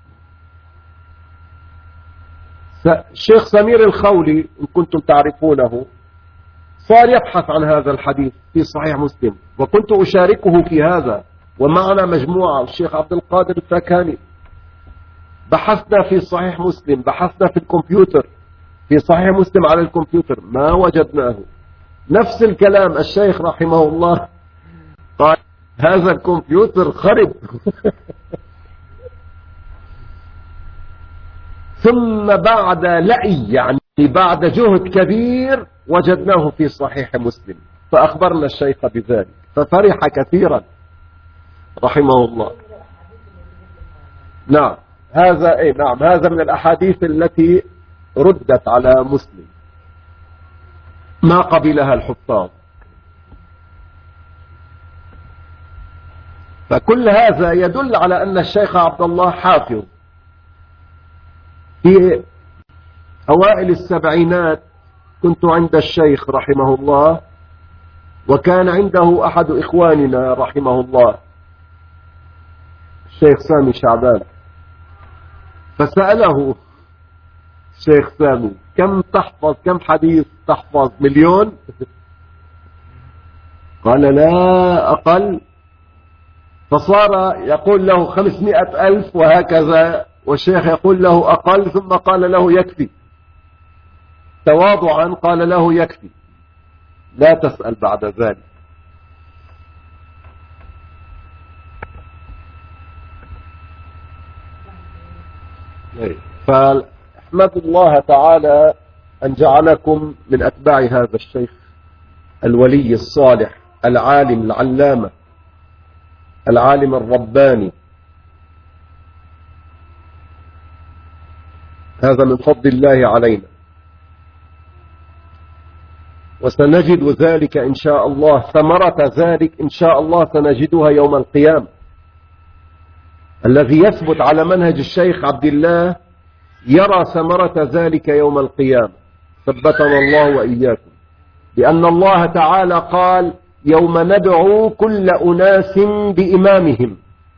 الشيخ سمير الخولي إن كنتم تعرفونه صار يبحث عن هذا الحديث في صحيح مسلم، وكنت أشاركه في هذا، ومعنا مجموعة، الشيخ عبد القادر الفكاني، بحثنا في صحيح مسلم، بحثنا في الكمبيوتر في صحيح مسلم على الكمبيوتر ما وجدناه. نفس الكلام الشيخ رحمه الله قال هذا الكمبيوتر خرب ثم بعد لأي يعني بعد جهد كبير وجدناه في صحيح مسلم، فأخبرنا الشيخ بذلك ففرح كثيرا رحمه الله. نعم هذا ايه نعم هذا من الأحاديث التي ردت على مسلم ما قبلها الحفاظ. فكل هذا يدل على أن الشيخ عبد الله حافظ في أوائل السبعينات كنت عند الشيخ رحمه الله، وكان عنده أحد إخواننا رحمه الله الشيخ سامي شعبان، فسأله الشيخ سامي: كم تحفظ، كم حديث تحفظ؟ مليون؟ قال: لا، أقل. فصار يقول له خمسمائة ألف وهكذا، والشيخ يقول له أقل، ثم قال له: يكفي. تواضعا قال له: يكفي، لا تسأل بعد ذلك. فاحمد الله تعالى أن جعلكم من أتباع هذا الشيخ الولي الصالح العالم العلامة العالم الرباني. هذا من فضل الله علينا، وسنجد ذلك إن شاء الله، ثمرة ذلك إن شاء الله سنجدها يوم القيامة. الذي يثبت على منهج الشيخ عبد الله يرى ثمرة ذلك يوم القيامة، ثبتنا الله وإياكم. لأن الله تعالى قال: يوم ندعو كل أناس بإمامهم.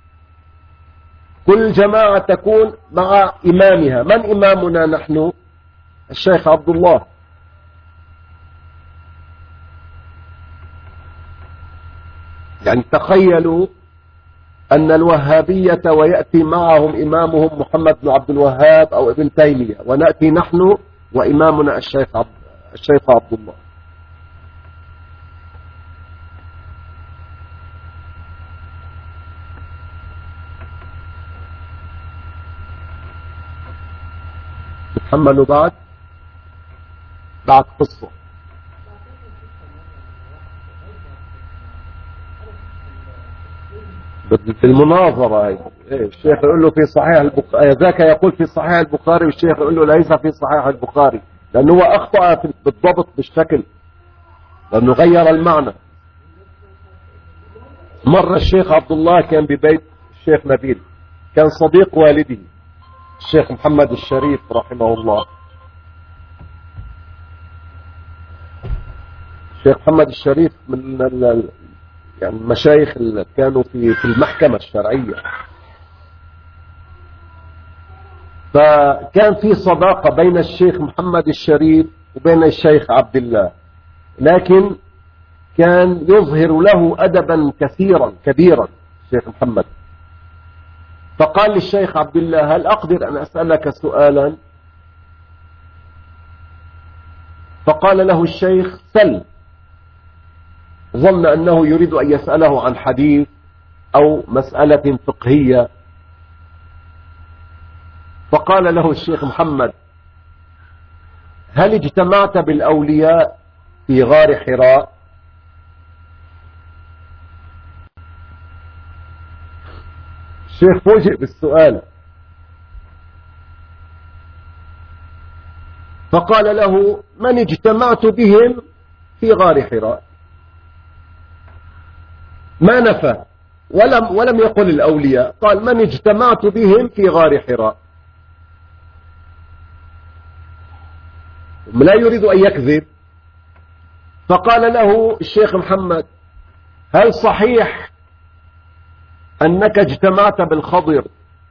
كل جماعة تكون مع إمامها. من إمامنا نحن؟ الشيخ عبد الله. يعني تخيلوا أن الوهابية ويأتي معهم إمامهم محمد بن عبد الوهاب أو ابن تيمية، ونأتي نحن وإمامنا الشيخ عبد, الشيخ عبد الله. تتحملوا بعد بعد قصة بالمناظرة هي. إيه الشيخ يقول له في صحيح البخاري، ذاك يقول في صحيح البخاري، والشيخ يقول له ليس في صحيح البخاري، لأنه هو أخطأ بالضبط بالشكل، لأنه غير المعنى. مرة الشيخ عبد الله كان ببيت الشيخ نبيل، كان صديق والده الشيخ محمد الشريف رحمه الله. الشيخ محمد الشريف من ال يعني المشايخ اللي كانوا في في المحكمة الشرعية. فكان في صداقة بين الشيخ محمد الشريف وبين الشيخ عبد الله، لكن كان يظهر له أدبا كثيرا كبيرا الشيخ محمد. فقال للشيخ عبد الله: هل أقدر أن أسألك سؤالا؟ فقال له الشيخ: سل. ظن أنه يريد أن يسأله عن حديث أو مسألة فقهية. فقال له الشيخ محمد: هل اجتمعت بالأولياء في غار حراء؟ الشيخ فوجئ بالسؤال، فقال له: من اجتمعت بهم في غار حراء. ما نفى ولم, ولم يقل الأولياء، قال: من اجتمعت بهم في غار حراء. لا يريد أن يكذب. فقال له الشيخ محمد: هل صحيح أنك اجتمعت بالخضر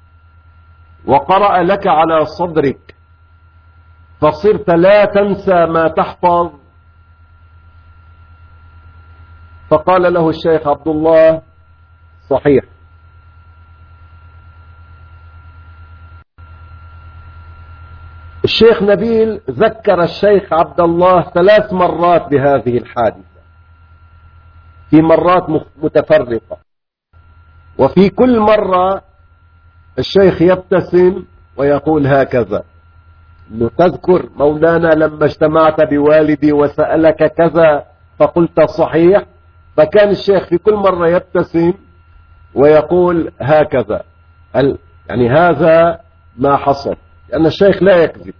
وقرأ لك على صدرك فصرت لا تنسى ما تحفظ؟ فقال له الشيخ عبد الله: صحيح. الشيخ نبيل ذكر الشيخ عبد الله ثلاث مرات بهذه الحادثة، في مرات متفرقة، وفي كل مرة الشيخ يبتسم ويقول هكذا: تذكر مولانا لما اجتمعت بوالدي وسألك كذا فقلت صحيح؟ فكان الشيخ في كل مرة يبتسم ويقول هكذا، يعني هذا ما حصل، لأن الشيخ لا يكذب.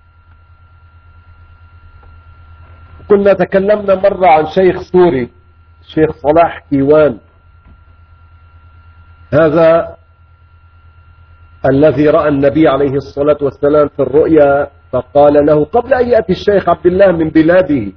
كنا تكلمنا مرة عن شيخ سوري، الشيخ صلاح كيوان. هذا الذي رأى النبي عليه الصلاة والسلام في الرؤيا، فقال له قبل أن يأتي الشيخ عبد الله من بلاده،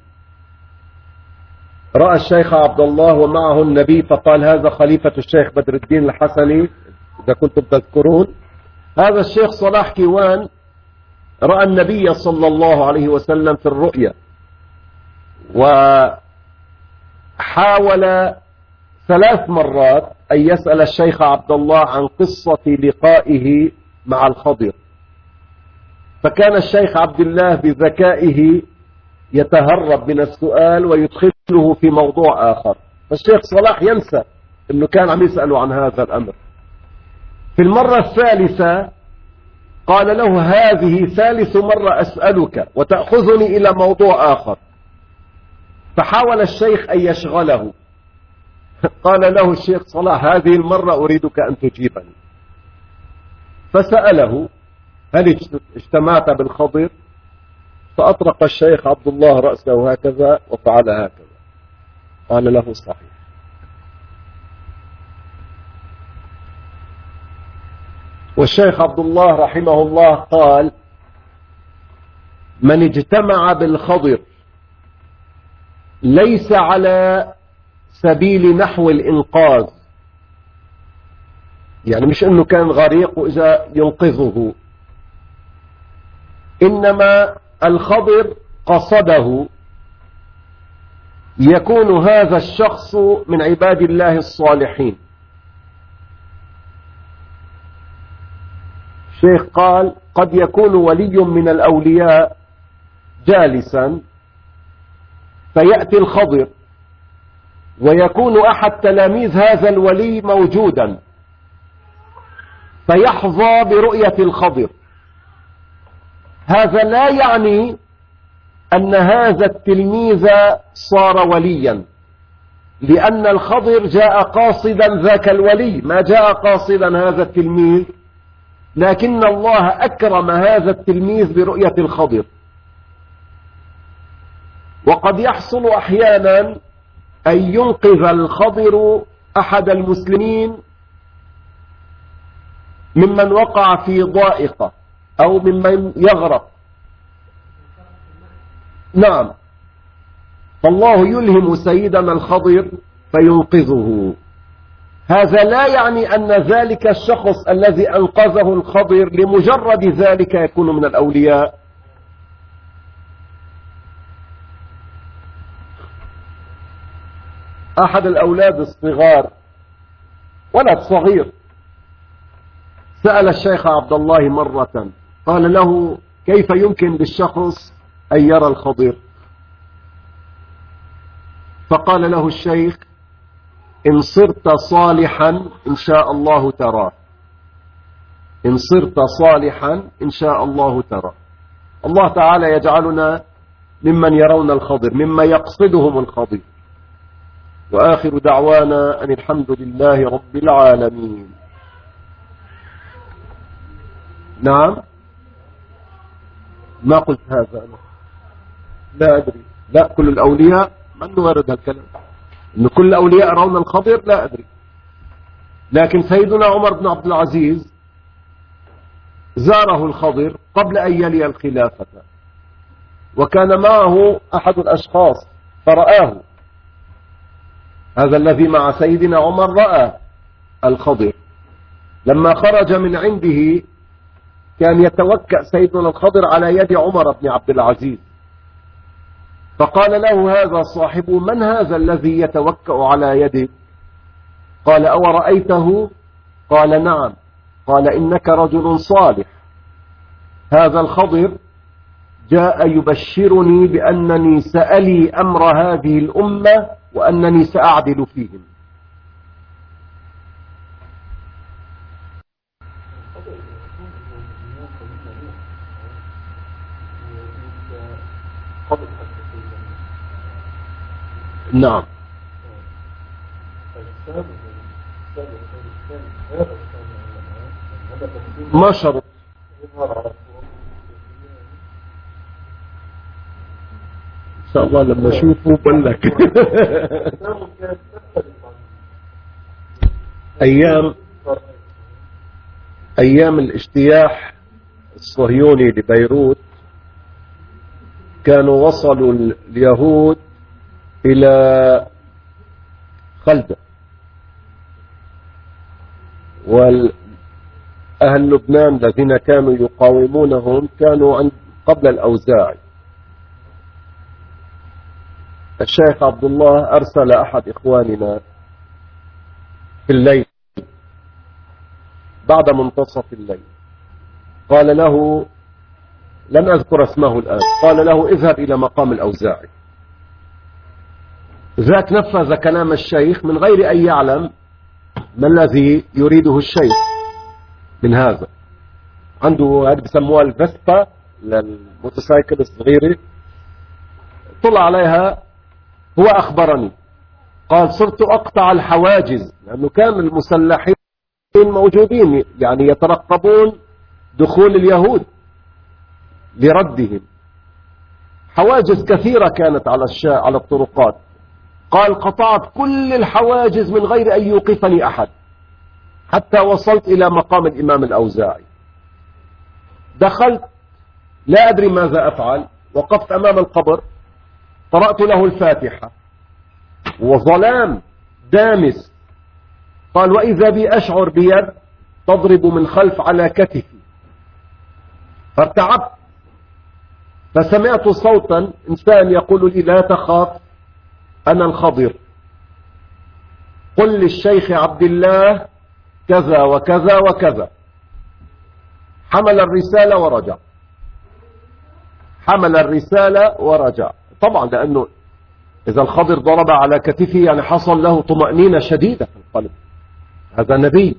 رأى الشيخ عبد الله ومعه النبي، فقال هذا خليفة الشيخ بدر الدين الحسني إذا كنتم تذكرون. هذا الشيخ صلاح كيوان رأى النبي صلى الله عليه وسلم في الرؤيا، وحاول ثلاث مرات أن يسأل الشيخ عبد الله عن قصة لقائه مع الخضر، فكان الشيخ عبد الله بذكائه يتهرب من السؤال ويدخله في موضوع آخر، فالشيخ صلاح ينسى أنه كان عم يسأله عن هذا الأمر. في المرة الثالثة قال له هذه ثالث مرة أسألك وتأخذني إلى موضوع آخر، فحاول الشيخ أن يشغله، قال له الشيخ صلاح هذه المرة أريدك أن تجيبني، فسأله هل اجتمعت بالخضر؟ فأطرق الشيخ عبد الله رأسه هكذا وفعل هكذا، قال له صحيح. والشيخ عبد الله رحمه الله قال من اجتمع بالخضر ليس على سبيل نحو الإنقاذ، يعني مش انه كان غريق وإذا ينقذه، إنما الخضر قصده، يكون هذا الشخص من عباد الله الصالحين. الشيخ قال قد يكون ولي من الأولياء جالسا فيأتي الخضر، ويكون أحد تلاميذ هذا الولي موجودا فيحظى برؤية الخضر. هذا لا يعني أن هذا التلميذ صار وليا، لأن الخضر جاء قاصدا ذاك الولي، ما جاء قاصدا هذا التلميذ، لكن الله أكرم هذا التلميذ برؤية الخضر. وقد يحصل أحيانا أن ينقذ الخضر أحد المسلمين ممن وقع في ضائقة أو ممن يغرق. نعم، فالله يلهم سيدنا الخضر فينقذه. هذا لا يعني أن ذلك الشخص الذي أنقذه الخضر لمجرد ذلك يكون من الأولياء. أحد الأولاد الصغار، ولد صغير، سأل الشيخ عبد الله مرة، قال له كيف يمكن للشخص أن يرى الخضر؟ فقال له الشيخ إن صرت صالحا إن شاء الله تراه، إن صرت صالحا إن شاء الله تراه. الله تعالى يجعلنا ممن يرون الخضر، مما يقصدهم الخضر. وآخر دعوانا أن الحمد لله رب العالمين. نعم، ما قلت هذا أنا، لا أدري، لا كل الأولياء من وارد هالكلام إن كل الأولياء يرون الخضر، لا أدري، لكن سيدنا عمر بن عبد العزيز زاره الخضر قبل أن يلي الخلافة، وكان معه أحد الأشخاص فرآه. هذا الذي مع سيدنا عمر رأى الخضر، لما خرج من عنده كان يتوكأ سيدنا الخضر على يد عمر بن عبد العزيز، فقال له هذا صاحبه من هذا الذي يتوكأ على يدك؟ قال أو رأيته؟ قال نعم. قال إنك رجل صالح. هذا الخضر جاء يبشرني بأنني سألي أمر هذه الأمة وأنني سأعدل فيهم. نعم، ما شرط. إن شاء الله لما أشوفه بقولك. أيام أيام الاجتياح الصهيوني لبيروت كانوا وصلوا اليهود إلى خلدة، وأهل لبنان الذين كانوا يقاومونهم كانوا عند قبل الأوزاعي. الشيخ عبد الله أرسل أحد إخواننا في الليل بعد منتصف الليل، قال له، لن أذكر اسمه الآن، قال له اذهب إلى مقام الأوزاعي. ذاك نفذ كلام الشيخ من غير أن يعلم ما الذي يريده الشيخ من هذا. عنده هذه بسموها الفيسبا للموتوسيكل الصغيرة، طلع عليها. هو أخبرني قال صرت أقطع الحواجز، لأنه كان المسلحين موجودين يعني يترقبون دخول اليهود لردهم. حواجز كثيرة كانت على الشاء على الطرقات. قال قطعت كل الحواجز من غير أن يوقفني أحد حتى وصلت إلى مقام الإمام الأوزاعي. دخلت لا أدري ماذا أفعل، وقفت أمام القبر، قرأت له الفاتحة وظلام دامس. قال وإذا بي أشعر بيد تضرب من خلف على كتفي، فارتعبت، فسمعت صوتا إنسان يقول لي لا تخاف أنا الخضر، قل للشيخ عبد الله كذا وكذا وكذا. حمل الرسالة ورجع، حمل الرسالة ورجع. طبعا لأنه إذا الخضر ضرب على كتفه يعني حصل له طمأنينة شديدة في القلب، هذا نبي.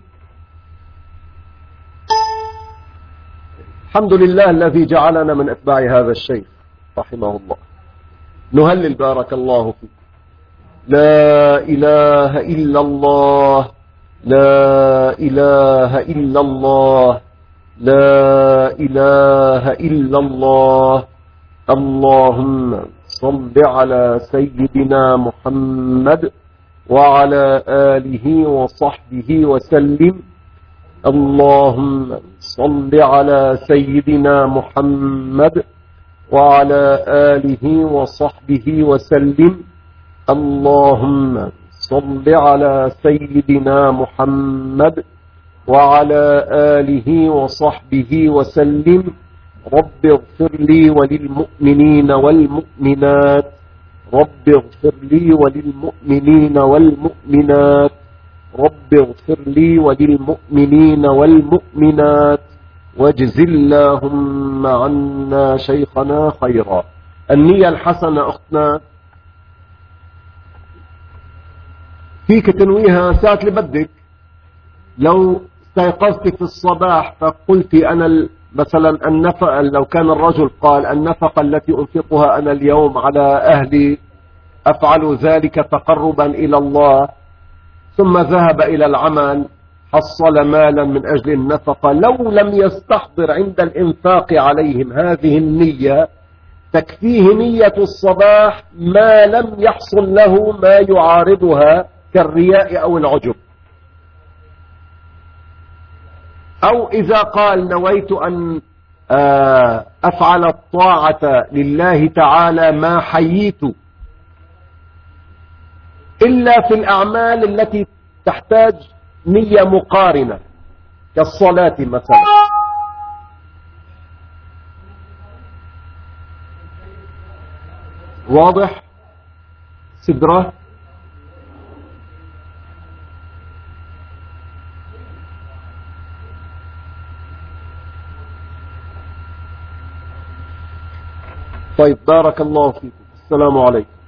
الحمد لله الذي جعلنا من أتباع هذا الشيخ رحمه الله. نهلل بارك الله فيك. لا إله إلا الله، لا إله إلا الله، لا إله إلا الله. اللهم صل على سيدنا محمد وعلى آله وصحبه وسلم. اللهم صل على سيدنا محمد وعلى آله وصحبه وسلم. اللهم صل على سيدنا محمد وعلى آله وصحبه وسلم. رب اغفر لي وللمؤمنين والمؤمنات، رب اغفر لي وللمؤمنين والمؤمنات، رب اغفر لي وللمؤمنين والمؤمنات، واجز اللهم عنا شيخنا خيرا. النية الحسنة أختنا فيك تنويها ساعة اللي بدك. لو استيقظت في الصباح فقلت أنا مثلا النفقة، لو كان الرجل قال النفقة التي أنفقها أنا اليوم على أهلي أفعل ذلك تقربا إلى الله، ثم ذهب إلى العمل حصل مالا من أجل النفقة، لو لم يستحضر عند الإنفاق عليهم هذه النية تكفيه نية الصباح ما لم يحصل له ما يعارضها كالرياء أو العجب. أو إذا قال نويت أن أفعل الطاعة لله تعالى ما حييت، إلا في الأعمال التي تحتاج نية مقارنة كالصلاة مثلا. واضح سدرة؟ طيب بارك الله فيكم. السلام عليكم.